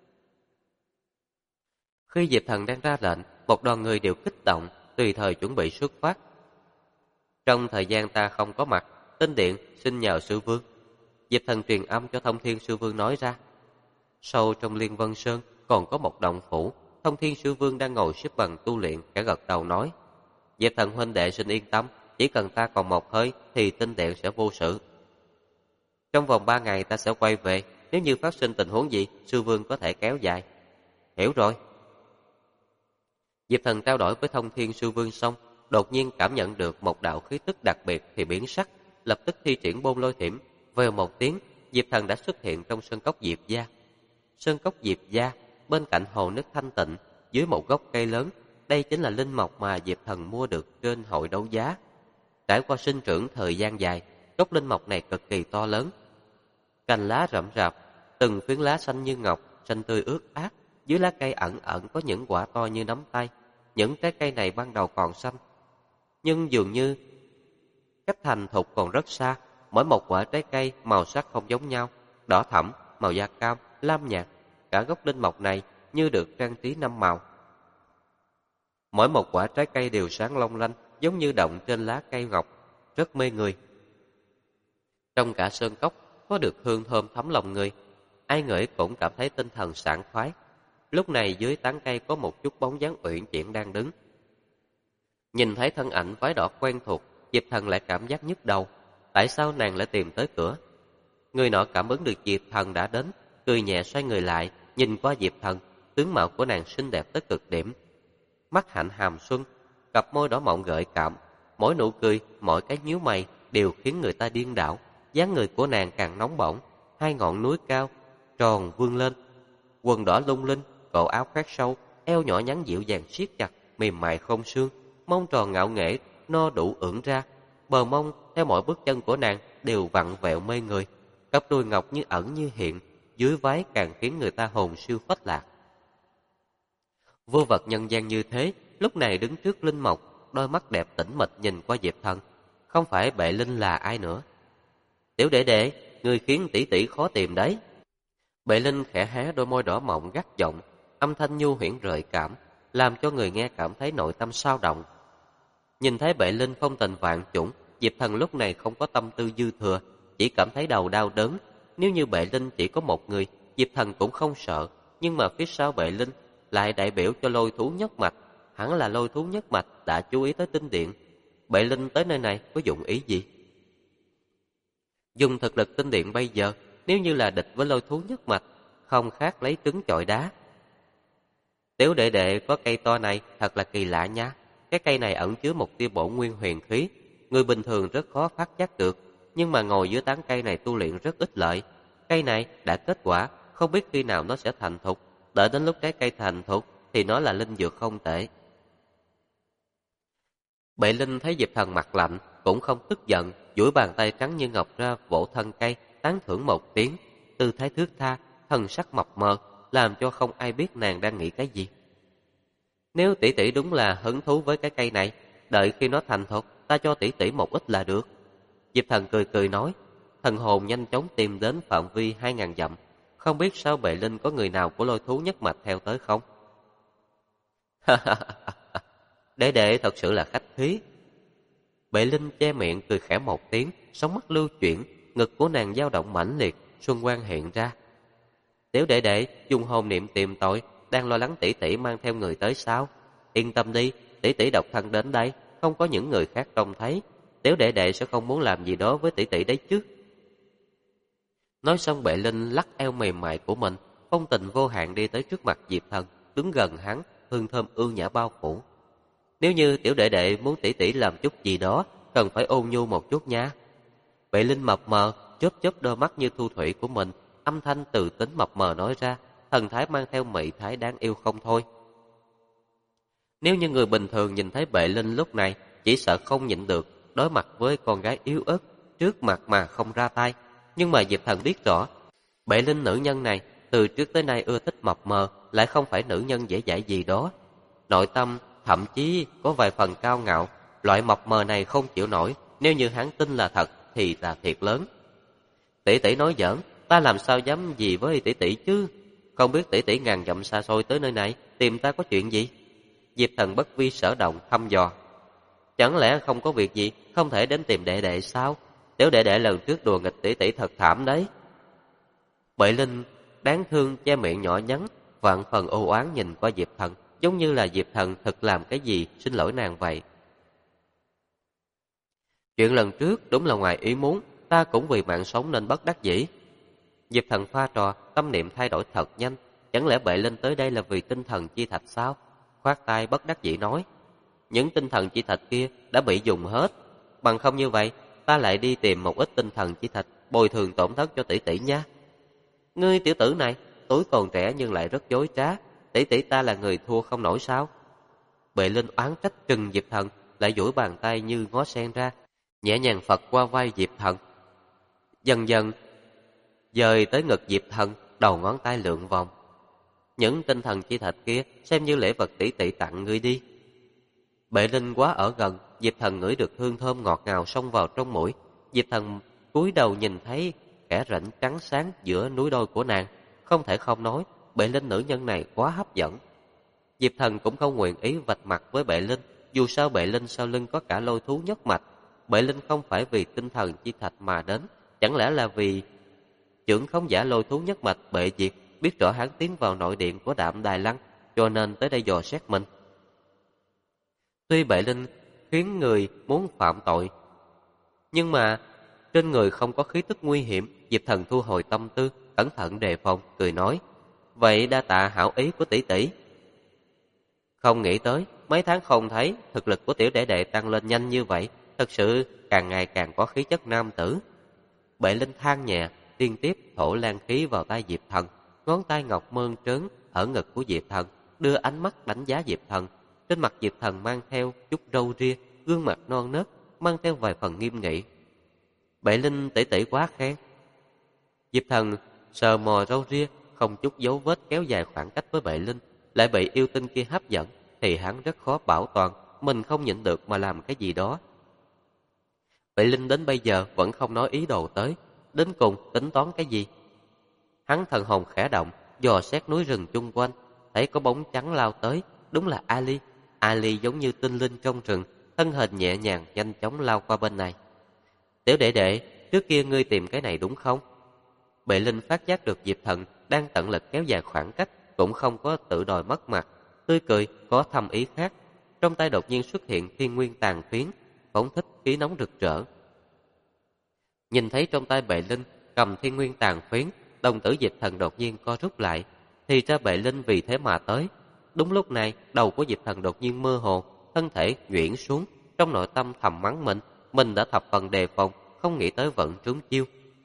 Khi Diệp Thần đang ra lệnh, một đoàn người đều kích động, tùy thời chuẩn bị xuất phát. Trong thời gian ta không có mặt, tinh điện xin nhờ sư vương. Diệp Thần truyền âm cho Thông Thiên sư vương nói ra. Sâu trong Liên Vân Sơn còn có một động phủ, Thông Thiên sư vương đang ngồi xếp bằng tu luyện, cả gật đầu nói. Diệp Thần huynh đệ xin yên tâm, chỉ cần ta còn một hơi thì tinh điện sẽ vô sự. Trong vòng 3 ngày ta sẽ quay về, nếu như phát sinh tình huống gì, sư vương có thể kéo dài. Hiểu rồi. Diệp Thần trao đổi với Thông Thiên sư vương xong, đột nhiên cảm nhận được một đạo khí tức đặc biệt thì biến sắc, lập tức thi triển bôn lôi thiểm. Vèo một tiếng, Diệp Thần đã xuất hiện trong sơn cốc Diệp gia. Sơn cốc Diệp gia, bên cạnh hồ nước thanh tịnh, dưới một gốc cây lớn, đây chính là linh mộc mà Diệp Thần mua được trên hội đấu giá. Trải qua sinh trưởng thời gian dài, gốc linh mộc này cực kỳ to lớn. Cành lá rậm rạp, từng phiến lá xanh như ngọc, xanh tươi ướt át, dưới lá cây ẩn ẩn có những quả to như nắm tay. Những trái cây này ban đầu còn xanh, nhưng dường như cách thành thục còn rất xa. Mỗi một quả trái cây màu sắc không giống nhau, đỏ thẫm, màu da cam, lam nhạt. Cả gốc linh mộc này như được trang trí 5 màu. Mỗi một quả trái cây đều sáng long lanh, giống như động trên lá cây ngọc, rất mê người. Trong cả sơn cốc có được hương thơm thấm lòng người, ai ngửi cũng cảm thấy tinh thần sảng khoái. Lúc này dưới tán cây có một chút bóng dáng uyển chuyển đang đứng. Nhìn thấy thân ảnh váy đỏ quen thuộc, Diệp Thần lại cảm giác nhức đầu. Tại sao nàng lại tìm tới cửa? Người nọ cảm ứng được Diệp Thần đã đến, cười nhẹ xoay người lại, nhìn qua Diệp Thần. Tướng mạo của nàng xinh đẹp tới cực điểm, mắt hạnh hàm xuân, cặp môi đỏ mọng gợi cảm, mỗi nụ cười, mỗi cái nhíu mày đều khiến người ta điên đảo. Dáng người của nàng càng nóng bỏng, hai ngọn núi cao tròn vươn lên, quần đỏ lung linh, cổ áo khoét sâu, eo nhỏ nhắn dịu dàng siết chặt, mềm mại không xương, mông tròn ngạo nghễ, no đủ ưỡn ra, bờ mông theo mỗi bước chân của nàng đều vặn vẹo mê người, cặp đùi ngọc như ẩn như hiện, dưới váy càng khiến người ta hồn siêu phách lạc. Vô vật nhân gian như thế, lúc này đứng trước linh mộc, đôi mắt đẹp tĩnh mịch nhìn qua Diệp Thần. Không phải Bệ Linh là ai nữa? Tiểu đệ đệ, người khiến tỷ tỷ khó tìm đấy. Bệ Linh khẽ hé đôi môi đỏ mọng gắt giọng, âm thanh nhu huyễn rời cảm, làm cho người nghe cảm thấy nội tâm sao động. Nhìn thấy Bệ Linh phong tình vạn chủng, Diệp Thần lúc này không có tâm tư dư thừa, chỉ cảm thấy đầu đau đớn. Nếu như Bệ Linh chỉ có một người, Diệp Thần cũng không sợ, nhưng mà phía sau Bệ Linh lại đại biểu cho Lôi Thú Nhất Mạch. Hẳn là Lôi Thú Nhất Mạch đã chú ý tới tinh điện. Bệ Linh tới nơi này có dụng ý gì? Dùng thực lực tinh điện bây giờ, nếu như là địch với Lôi Thú Nhất Mạch, không khác lấy trứng chọi đá. Tiểu đệ đệ có cây to này thật là kỳ lạ nha. Cái cây này ẩn chứa một tia bổ nguyên huyền khí, người bình thường rất khó phát giác được, nhưng mà ngồi dưới tán cây này tu luyện rất ích lợi. Cây này đã kết quả, không biết khi nào nó sẽ thành thục. Đợi đến lúc trái cây thành thục thì nó là linh dược không tệ. Bệ Linh thấy Diệp Thần mặt lạnh, cũng không tức giận, duỗi bàn tay trắng như ngọc ra vỗ thân cây, tán thưởng một tiếng, tư thái thướt tha, thần sắc mập mờ, làm cho không ai biết nàng đang nghĩ cái gì. Nếu tỷ tỷ đúng là hứng thú với cái cây này, đợi khi nó thành thục, ta cho tỷ tỷ một ít là được. Diệp Thần cười cười nói, thần hồn nhanh chóng tìm đến phạm vi 2000 dặm, không biết sao Bệ Linh có người nào của Lôi Thú Nhất Mạch theo tới không? Đệ thật sự là khách khí. Bệ Linh che miệng cười khẽ một tiếng, sóng mắt lưu chuyển, ngực của nàng dao động mãnh liệt, xuân quang hiện ra. Tiểu đệ dùng hồn niệm tìm tội, đang lo lắng tỷ tỷ mang theo người tới sao? Yên tâm đi, tỷ tỷ độc thân đến đây, không có những người khác trông thấy. Tiểu đệ sẽ không muốn làm gì đó với tỷ tỷ đấy chứ. Nói xong Bệ Linh lắc eo mềm mại của mình, phong tình vô hạn đi tới trước mặt Diệp Thần, đứng gần hắn, hương thơm ương nhã bao phủ. Nếu như tiểu đệ muốn tỷ tỷ làm chút gì đó, cần phải ôn nhu một chút nha. Bệ Linh mập mờ, chớp đôi mắt như thu thủy của mình, âm thanh từ tính mập mờ nói ra, thần thái mang theo mị thái đáng yêu không thôi. Nếu như người bình thường nhìn thấy Bệ Linh lúc này, chỉ sợ không nhịn được, đối mặt với con gái yếu ớt, trước mặt mà không ra tay. Nhưng mà Diệp Thần biết rõ, Bệ Linh nữ nhân này, từ trước tới nay ưa thích mập mờ, lại không phải nữ nhân dễ dãi gì đó. Nội tâm, thậm chí có vài phần cao ngạo, loại mập mờ này không chịu nổi, nếu như hắn tin là thật, thì là thiệt lớn. Tỷ tỷ nói giỡn, ta làm sao dám gì với tỷ tỷ chứ? Không biết tỷ tỷ ngàn dặm xa xôi tới nơi này, tìm ta có chuyện gì? Diệp Thần bất vi sở động thăm dò. Chẳng lẽ không có việc gì, không thể đến tìm đệ sao? Tiểu đệ lần trước đùa nghịch tỷ tỷ thật thảm đấy. Bệ Linh đáng thương che miệng nhỏ nhắn, vạn phần u oán nhìn qua Diệp Thần, giống như là Diệp Thần thật làm cái gì xin lỗi nàng vậy. Chuyện lần trước đúng là ngoài ý muốn, ta cũng vì mạng sống nên bất đắc dĩ. Diệp Thần pha trò, tâm niệm thay đổi thật nhanh. Chẳng lẽ Bệ Linh tới đây là vì tinh thần chi thạch sao? Khoát tay bất đắc dĩ nói, những tinh thần chi thạch kia đã bị dùng hết. Bằng không như vậy, ta lại đi tìm một ít tinh thần chi thạch, bồi thường tổn thất cho tỷ tỷ nha. Ngươi tiểu tử này, tuổi còn trẻ nhưng lại rất dối trá. Tỷ tỷ ta là người thua không nổi sao? Bệ Linh oán trách trừng Diệp Thần, lại duỗi bàn tay như ngó sen ra, nhẹ nhàng phật qua vai Diệp Thần. Dần dần dời tới ngực Diệp Thần, đầu ngón tay lượn vòng. Những tinh thần chi thạch kia xem như lễ vật tỷ tỷ tặng ngươi đi. Bệ Linh quá ở gần, Diệp Thần ngửi được hương thơm ngọt ngào xông vào trong mũi. Diệp Thần cúi đầu nhìn thấy kẻ rãnh trắng sáng giữa núi đôi của nàng, không thể không nói, Bệ Linh nữ nhân này quá hấp dẫn. Diệp Thần cũng không nguyện ý vạch mặt với Bệ Linh, dù sao Bệ Linh sau lưng có cả lôi thú nhất mạch. Bệ Linh không phải vì tinh thần chi thạch mà đến, chẳng lẽ là vì trưởng khống giả lôi thú nhất mạch Bệ Diệt biết rõ hắn tiến vào nội điện của Đạm Đài Lăng, cho nên tới đây dò xét mình. Tuy Bệ Linh khiến người muốn phạm tội, nhưng mà trên người không có khí tức nguy hiểm. Diệp Thần thu hồi tâm tư, cẩn thận đề phòng, cười nói, vậy đa tạ hảo ý của tỷ tỷ. Không nghĩ tới, mấy tháng không thấy, thực lực của tiểu đệ tăng lên nhanh như vậy, thật sự càng ngày càng có khí chất nam tử. Bệ Linh than nhẹ, liên tiếp thổ lan khí vào tay Diệp Thần, ngón tay ngọc mơn trớn ở ngực của Diệp Thần, đưa ánh mắt đánh giá Diệp Thần. Trên mặt Diệp Thần mang theo chút râu ria, gương mặt non nớt, mang theo vài phần nghiêm nghị. Bệ Linh tỷ tỷ quá khen. Diệp Thần sờ mò râu ria, không chút dấu vết kéo dài khoảng cách với Bệ Linh, lại bị yêu tinh kia hấp dẫn, thì hắn rất khó bảo toàn mình không nhịn được mà làm cái gì đó. Bệ Linh đến bây giờ vẫn không nói ý đồ tới, đến cùng tính toán cái gì? Hắn thần hồn khẽ động, dò xét núi rừng chung quanh, thấy có bóng trắng lao tới, đúng là Ali. Ali giống như tinh linh trong rừng, thân hình nhẹ nhàng nhanh chóng lao qua bên này. Tiểu đệ, trước kia ngươi tìm cái này đúng không? Bệ Linh phát giác được Diệp Thần đang tận lực kéo dài khoảng cách, cũng không có tự đòi mất mặt, tươi cười có thâm ý khác. Trong tay đột nhiên xuất hiện thiên nguyên tàn phiến, phóng thích khí nóng rực rỡ. Nhìn thấy trong tay Bệ Linh cầm thiên nguyên tàn phiến, đồng tử Diệp Thần đột nhiên co rút lại, thì ra Bệ Linh vì thế mà tới. Đúng lúc này, đầu của Diệp Thần đột nhiên mơ hồ, thân thể nhuyễn xuống, trong nội tâm thầm mắng mình đã thập phần đề phòng, không nghĩ tới vận trúng chiêu.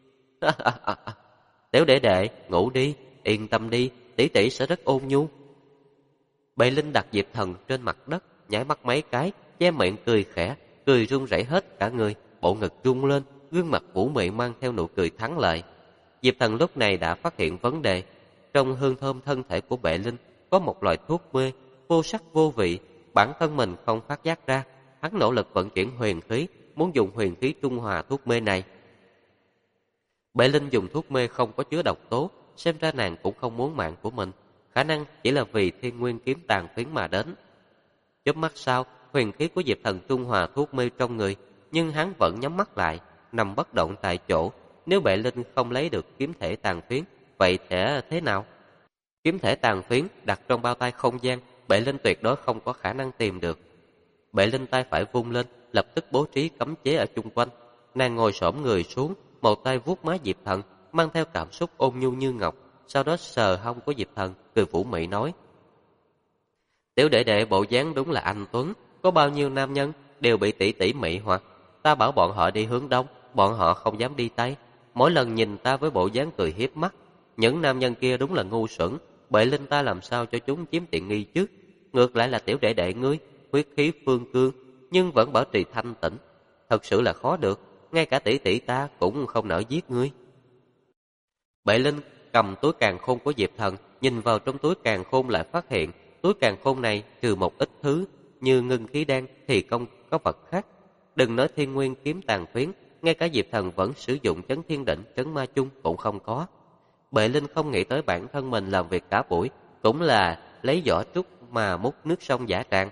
Tiểu đệ, ngủ đi, yên tâm đi, tỷ tỷ sẽ rất ôn nhu. Bệ Linh đặt Diệp Thần trên mặt đất, nháy mắt mấy cái, che miệng cười khẽ, cười run rẩy hết cả người, bộ ngực rung lên, gương mặt vũ mị mang theo nụ cười thắng lợi. Diệp Thần lúc này đã phát hiện vấn đề, trong hương thơm thân thể của Bệ Linh có một loại thuốc mê, vô sắc vô vị, bản thân mình không phát giác ra. Hắn nỗ lực vận chuyển huyền khí, muốn dùng huyền khí trung hòa thuốc mê này. Bệ Linh dùng thuốc mê không có chứa độc tố, xem ra nàng cũng không muốn mạng của mình, khả năng chỉ là vì thiên nguyên kiếm tàn phiến mà đến. Chớp mắt sau, huyền khí của Diệp Thần trung hòa thuốc mê trong người, nhưng hắn vẫn nhắm mắt lại, nằm bất động tại chỗ. Nếu Bệ Linh không lấy được kiếm thể tàn phiến, vậy sẽ thế nào? Kiếm thể tàn phiến đặt trong bao tay không gian, Bệ Linh tuyệt đối không có khả năng tìm được. Bệ Linh tay phải vung lên, lập tức bố trí cấm chế ở chung quanh. Nàng ngồi xổm người xuống, một tay vuốt má Diệp Thần, mang theo cảm xúc ôn nhu như ngọc, sau đó sờ hông của Diệp Thần, cười vũ mị nói: "Tiểu đệ đệ bộ dáng đúng là anh tuấn, có bao nhiêu nam nhân đều bị tỷ tỷ mị hoặc. Ta bảo bọn họ đi hướng đông, bọn họ không dám đi tây. Mỗi lần nhìn ta với bộ dáng cười hiếp mắt, những nam nhân kia đúng là ngu xuẩn. Bệ Linh ta làm sao cho chúng chiếm tiện nghi chứ? Ngược lại là tiểu đệ đệ ngươi, huyết khí phương cương, nhưng vẫn bảo trì thanh tĩnh. Thật sự là khó được, ngay cả tỷ tỷ ta cũng không nỡ giết ngươi." Bệ Linh cầm túi càn khôn của Diệp Thần, nhìn vào trong túi càn khôn lại phát hiện túi càn khôn này trừ một ít thứ như ngưng khí đan thì không có vật khác. Đừng nói thiên nguyên kiếm tàn phiến, ngay cả Diệp Thần vẫn sử dụng chấn thiên đỉnh, trấn ma chung cũng không có. Bệ Linh không nghĩ tới bản thân mình làm việc cả buổi cũng là lấy vỏ trúc mà múc nước sông dã tràng.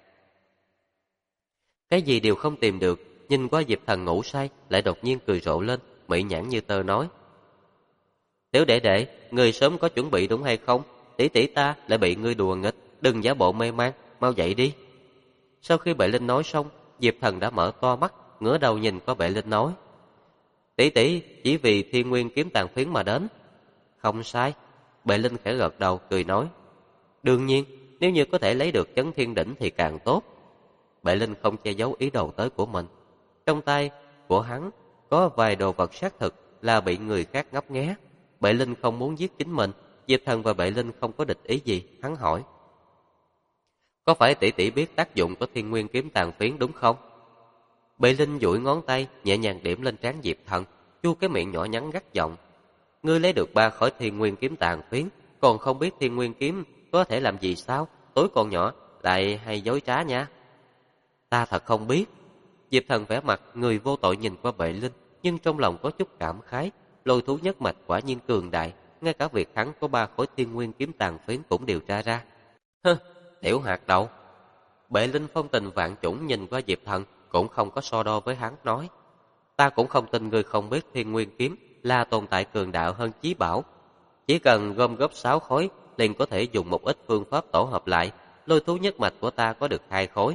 Cái gì đều không tìm được, nhìn qua Diệp Thần ngủ say, lại đột nhiên cười rộ lên, mỹ nhãn như tơ nói: "Tiểu đệ đệ, người sớm có chuẩn bị đúng hay không? Tỷ tỷ ta lại bị ngươi đùa nghịch, đừng giả bộ mê man, mau dậy đi." Sau khi Bệ Linh nói xong, Diệp Thần đã mở to mắt, ngửa đầu nhìn qua Bệ Linh nói: "Tỷ tỷ chỉ vì thiên nguyên kiếm tàn phiến mà đến." "Không sai." Bệ Linh khẽ gật đầu cười nói: "Đương nhiên, nếu như có thể lấy được chấn thiên đỉnh thì càng tốt." Bệ Linh không che giấu ý đồ tới của mình. Trong tay của hắn có vài đồ vật xác thực là bị người khác ngấp nghé. Bệ Linh không muốn giết chính mình. Diệp Thần và Bệ Linh không có địch ý gì. Hắn hỏi: "Có phải tỷ tỷ biết tác dụng của thiên nguyên kiếm tàn phiến đúng không?" Bệ Linh duỗi ngón tay nhẹ nhàng điểm lên trán Diệp Thần, chu cái miệng nhỏ nhắn gắt giọng: "Ngươi lấy được 3 khối thiên nguyên kiếm tàn phiến, còn không biết thiên nguyên kiếm có thể làm gì sao? Tối còn nhỏ lại hay dối trá nha." "Ta thật không biết." Diệp Thần vẻ mặt người vô tội nhìn qua Bệ Linh, nhưng trong lòng có chút cảm khái. Lôi thú nhất mạch quả nhiên cường đại, ngay cả việc hắn có 3 khối thiên nguyên kiếm tàn phiến cũng điều tra ra. "Hơ, tiểu hạt đậu." Bệ Linh phong tình vạn chủng nhìn qua Diệp Thần, cũng không có so đo với hắn, nói: "Ta cũng không tin ngươi không biết thiên nguyên kiếm là tồn tại cường đại hơn chí bảo. Chỉ cần gom góp 6 khối, liền có thể dùng một ít phương pháp tổ hợp lại. Lôi thú nhất mạch của ta có được 2 khối.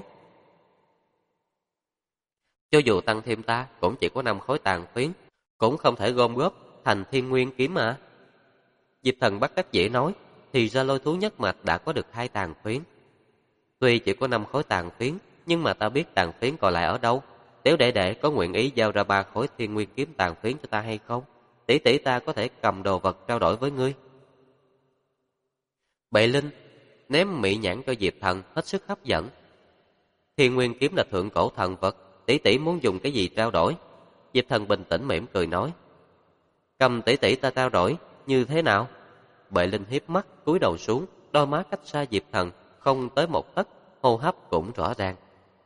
Cho dù tăng thêm ta cũng chỉ có 5 khối tàn phiến, cũng không thể gom góp thành thiên nguyên kiếm mà." Diệp Thần bất đắc dĩ nói: "Thì ra lôi thú nhất mạch đã có được 2 tàn phiến. Tuy chỉ có 5 khối tàn phiến, nhưng mà ta biết tàn phiến còn lại ở đâu. Tiểu đệ đệ có nguyện ý giao ra 3 khối thiên nguyên kiếm tàn phiến cho ta hay không? Tỷ tỷ ta có thể cầm đồ vật trao đổi với ngươi." Bệ Linh ném mị nhãn cho Diệp Thần hết sức hấp dẫn. "Thiên nguyên kiếm là thượng cổ thần vật, tỷ tỷ muốn dùng cái gì trao đổi?" Diệp Thần bình tĩnh mỉm cười nói: "Cầm tỷ tỷ ta trao đổi như thế nào?" Bệ Linh hiếp mắt cúi đầu xuống, đôi má cách xa Diệp Thần không tới 1 tấc, hô hấp cũng rõ ràng.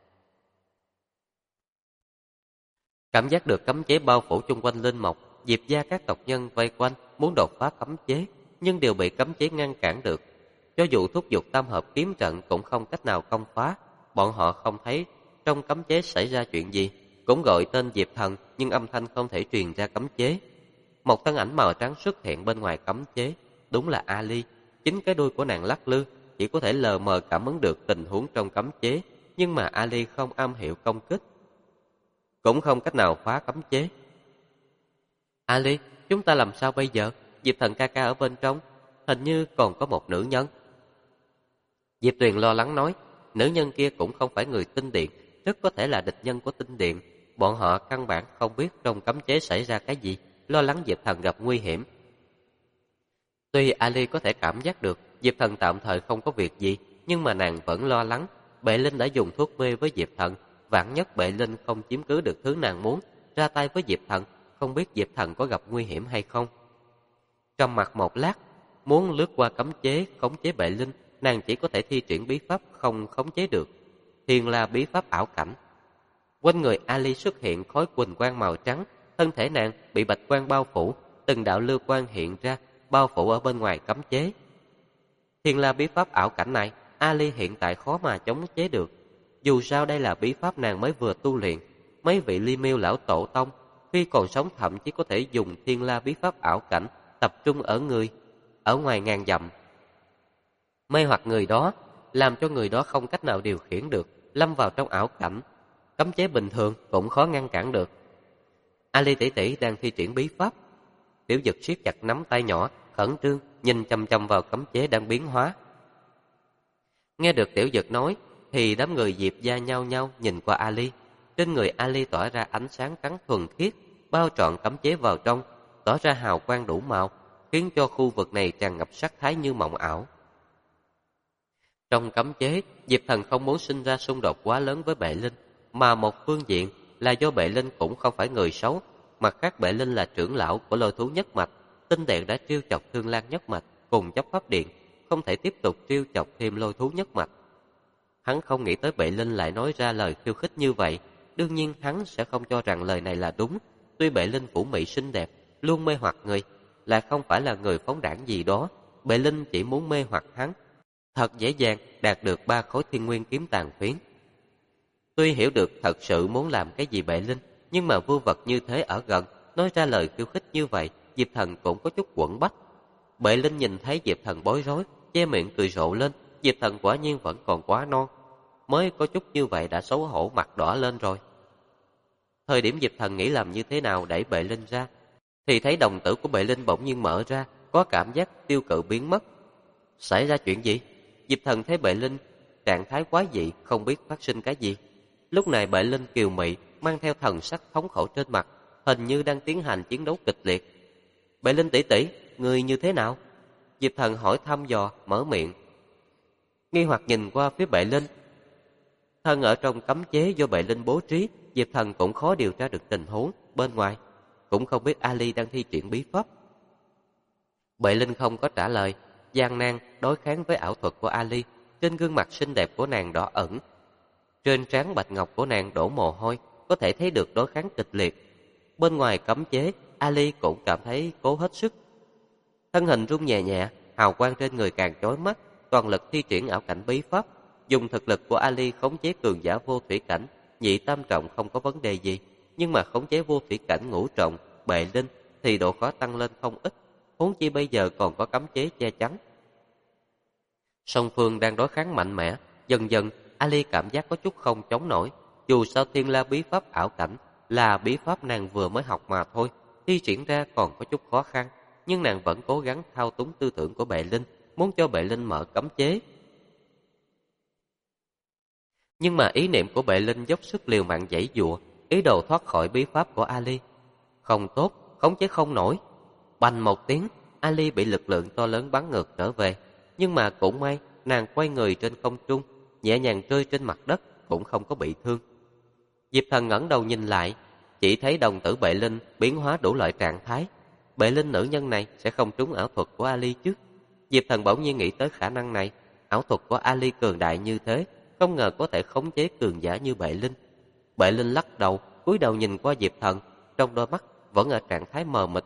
Cảm giác được cấm chế bao phủ chung quanh Linh Mộc, Diệp gia các tộc nhân vây quanh muốn đột phá cấm chế, nhưng đều bị cấm chế ngăn cản được. Cho dù thúc giục tam hợp kiếm trận cũng không cách nào công phá. Bọn họ không thấy trong cấm chế xảy ra chuyện gì, cũng gọi tên Diệp Thần, nhưng âm thanh không thể truyền ra cấm chế. Một thân ảnh màu trắng xuất hiện bên ngoài cấm chế, đúng là Ali. Chính cái đuôi của nàng lắc lư, chỉ có thể lờ mờ cảm ứng được tình huống trong cấm chế, nhưng mà Ali không am hiểu công kích, cũng không cách nào phá cấm chế. "Ali, chúng ta làm sao bây giờ? Diệp Thần ca ca ở bên trong, hình như còn có một nữ nhân." Diệp Tuyền lo lắng nói: "Nữ nhân kia cũng không phải người tinh điện, rất có thể là địch nhân của tinh điện. Bọn họ căn bản không biết trong cấm chế xảy ra cái gì, lo lắng Diệp Thần gặp nguy hiểm." Tuy Ali có thể cảm giác được Diệp Thần tạm thời không có việc gì, nhưng mà nàng vẫn lo lắng. Bệ Linh đã dùng thuốc mê với Diệp Thần, vạn nhất Bệ Linh không chiếm cứ được thứ nàng muốn, ra tay với Diệp Thần, không biết Diệp Thần có gặp nguy hiểm hay không. Trầm mặc một lát, muốn lướt qua cấm chế khống chế Bệ Linh, nàng chỉ có thể thi triển bí pháp không khống chế được, thiền là bí pháp ảo cảnh. Quanh người Ali xuất hiện khói quỳnh quang màu trắng, thân thể nàng bị bạch quang bao phủ, từng đạo lưu quang hiện ra bao phủ ở bên ngoài cấm chế. Thiền la bí pháp ảo cảnh này Ali hiện tại khó mà chống chế được. Dù sao đây là bí pháp nàng mới vừa tu luyện. Mấy vị Ly Miêu lão tổ tông khi còn sống thậm chí có thể dùng Thiên La bí pháp ảo cảnh tập trung ở ngoài ngàn dặm, mê hoặc người đó, làm cho người đó không cách nào điều khiển được, lâm vào trong ảo cảnh. Cấm chế bình thường cũng khó ngăn cản được. Ali tỷ tỷ đang thi triển bí pháp. Tiểu Dực siết chặt nắm tay nhỏ, khẩn trương nhìn chăm chăm vào cấm chế đang biến hóa. Nghe được Tiểu Dực nói, thì đám người Diệp gia nhao nhao nhìn qua Ali. Trên người Ali tỏa ra ánh sáng trắng thuần khiết, bao trọn cấm chế vào trong, tỏa ra hào quang đủ màu, khiến cho khu vực này tràn ngập sắc thái như mộng ảo. Trong cấm chế, Diệp Thần không muốn sinh ra xung đột quá lớn với Bệ Linh, mà một phương diện là do Bệ Linh cũng không phải người xấu, mặt khác Bệ Linh là trưởng lão của Lôi Thú Nhất Mạch, Tinh Đèn đã trêu chọc Thương Lan Nhất Mạch cùng Chấp Pháp Điện, không thể tiếp tục trêu chọc thêm Lôi Thú Nhất Mạch. Hắn không nghĩ tới Bệ Linh lại nói ra lời khiêu khích như vậy, đương nhiên hắn sẽ không cho rằng lời này là đúng. Tuy Bệ Linh vũ mị xinh đẹp, luôn mê hoặc người, lại không phải là người phóng đãng gì đó, Bệ Linh chỉ muốn mê hoặc hắn, thật dễ dàng đạt được 3 khối Thiên Nguyên kiếm tàn phiến. Tuy hiểu được thật sự muốn làm cái gì Bệ Linh, nhưng mà vưu vật như thế ở gần, nói ra lời khiêu khích như vậy, Diệp Thần cũng có chút quẫn bách. Bệ Linh nhìn thấy Diệp Thần bối rối, che miệng cười rộ lên. Diệp Thần quả nhiên vẫn còn quá non, mới có chút như vậy đã xấu hổ mặt đỏ lên rồi. Thời điểm Diệp Thần nghĩ làm như thế nào đẩy Bệ Linh ra, thì thấy đồng tử của Bệ Linh bỗng nhiên mở ra, có cảm giác tiêu cự biến mất. Xảy ra chuyện gì? Diệp Thần thấy Bệ Linh trạng thái quái dị, không biết phát sinh cái gì. Lúc này Bệ Linh kiều mị, mang theo thần sắc thống khổ trên mặt, hình như đang tiến hành chiến đấu kịch liệt. Bệ Linh tỷ tỷ, người như thế nào? Diệp Thần hỏi thăm dò, mở miệng. Nghi hoặc nhìn qua phía Bệ Linh. Thân ở trong cấm chế do Bệ Linh bố trí, Diệp Thần cũng khó điều tra được tình huống bên ngoài, cũng không biết Ali đang thi triển bí pháp. Bệ Linh không có trả lời, gian nan đối kháng với ảo thuật của Ali. Trên gương mặt xinh đẹp của nàng đỏ ẩn, trên trán bạch ngọc của nàng đổ mồ hôi, có thể thấy được đối kháng kịch liệt. Bên ngoài cấm chế, Ali cũng cảm thấy cố hết sức. Thân hình rung nhẹ nhẹ, hào quang trên người càng chói mắt, toàn lực thi triển ảo cảnh bí pháp. Dùng thực lực của Ali khống chế cường giả vô thủy cảnh, nhị tam trọng không có vấn đề gì, nhưng mà khống chế vô thủy cảnh ngũ trọng, Bệ Linh thì độ khó tăng lên không ít, huống chi bây giờ còn có cấm chế che chắn. Song phương đang đối kháng mạnh mẽ, dần dần Ali cảm giác có chút không chống nổi. Dù sao Thiên La bí pháp ảo cảnh là bí pháp nàng vừa mới học mà thôi, thi triển ra còn có chút khó khăn, nhưng nàng vẫn cố gắng thao túng tư tưởng của Bệ Linh, muốn cho Bệ Linh mở cấm chế. Nhưng mà ý niệm của Bệ Linh dốc sức liều mạng giãy giụa, ý đồ thoát khỏi bí pháp của Ali. Không tốt, khống chế không nổi. Bành một tiếng, Ali bị lực lượng to lớn bắn ngược trở về. Nhưng mà cũng may, nàng quay người trên không trung, nhẹ nhàng rơi trên mặt đất, cũng không có bị thương. Diệp Thần ngẩng đầu nhìn lại, chỉ thấy đồng tử Bệ Linh biến hóa đủ loại trạng thái. Bệ Linh nữ nhân này sẽ không trúng ảo thuật của Ali chứ? Diệp Thần bỗng nhiên nghĩ tới khả năng này. Ảo thuật của Ali cường đại như thế, không ngờ có thể khống chế cường giả như Bệ Linh. Bệ Linh lắc đầu, cúi đầu nhìn qua Diệp Thần, trong đôi mắt vẫn ở trạng thái mờ mịt.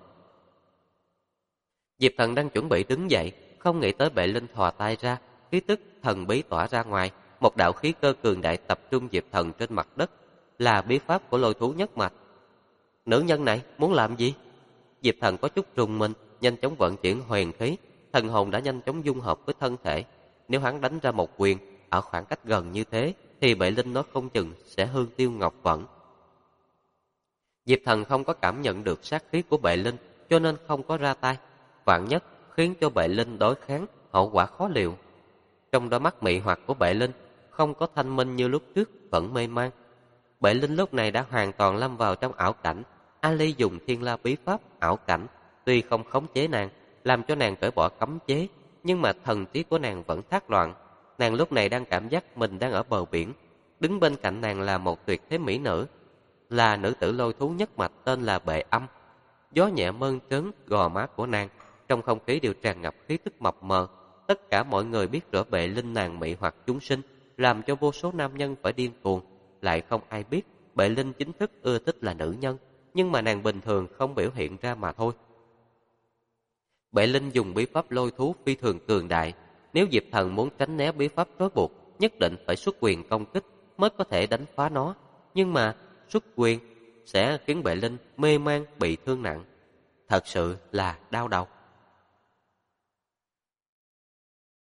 Diệp Thần đang chuẩn bị đứng dậy, không nghĩ tới Bệ Linh thò tay ra, khí tức thần bí tỏa ra ngoài, một đạo khí cơ cường đại tập trung Diệp Thần trên mặt đất, là bí pháp của Lôi Thú Nhất Mạch. Nữ nhân này muốn làm gì? Diệp Thần có chút rùng mình, nhanh chóng vận chuyển huyền khí, thần hồn đã nhanh chóng dung hợp với thân thể. Nếu hắn đánh ra một quyền ở khoảng cách gần như thế, thì Bệ Linh nói không chừng sẽ hương tiêu ngọc vẫn. Diệp Thần không có cảm nhận được sát khí của Bệ Linh, cho nên không có ra tay. Vạn nhất khiến cho Bệ Linh đối kháng, hậu quả khó liệu. Trong đôi mắt mị hoặc của Bệ Linh không có thanh minh như lúc trước, vẫn mê man. Bệ Linh lúc này đã hoàn toàn lâm vào trong ảo cảnh. Ali dùng Thiên La bí pháp ảo cảnh, tuy không khống chế nàng, làm cho nàng cởi bỏ cấm chế, nhưng mà thần trí của nàng vẫn thác loạn. Nàng lúc này đang cảm giác mình đang ở bờ biển, đứng bên cạnh nàng là một tuyệt thế mỹ nữ, là nữ tử Lôi Thú Nhất Mạch tên là Bệ Âm. Gió nhẹ mơn trớn gò má của nàng, trong không khí đều tràn ngập khí tức mập mờ. Tất cả mọi người biết rõ Bệ Linh nàng mị hoặc chúng sinh, làm cho vô số nam nhân phải điên cuồng. Lại không ai biết Bệ Linh chính thức ưa thích là nữ nhân, nhưng mà nàng bình thường không biểu hiện ra mà thôi. Bệ Linh dùng bí pháp lôi thú phi thường cường đại, Nếu Diệp Thần muốn tránh né bí pháp trói buộc, nhất định phải xuất quyền công kích mới có thể đánh phá nó. Nhưng mà xuất quyền sẽ khiến Bệ Linh mê man bị thương nặng. Thật sự là đau đầu.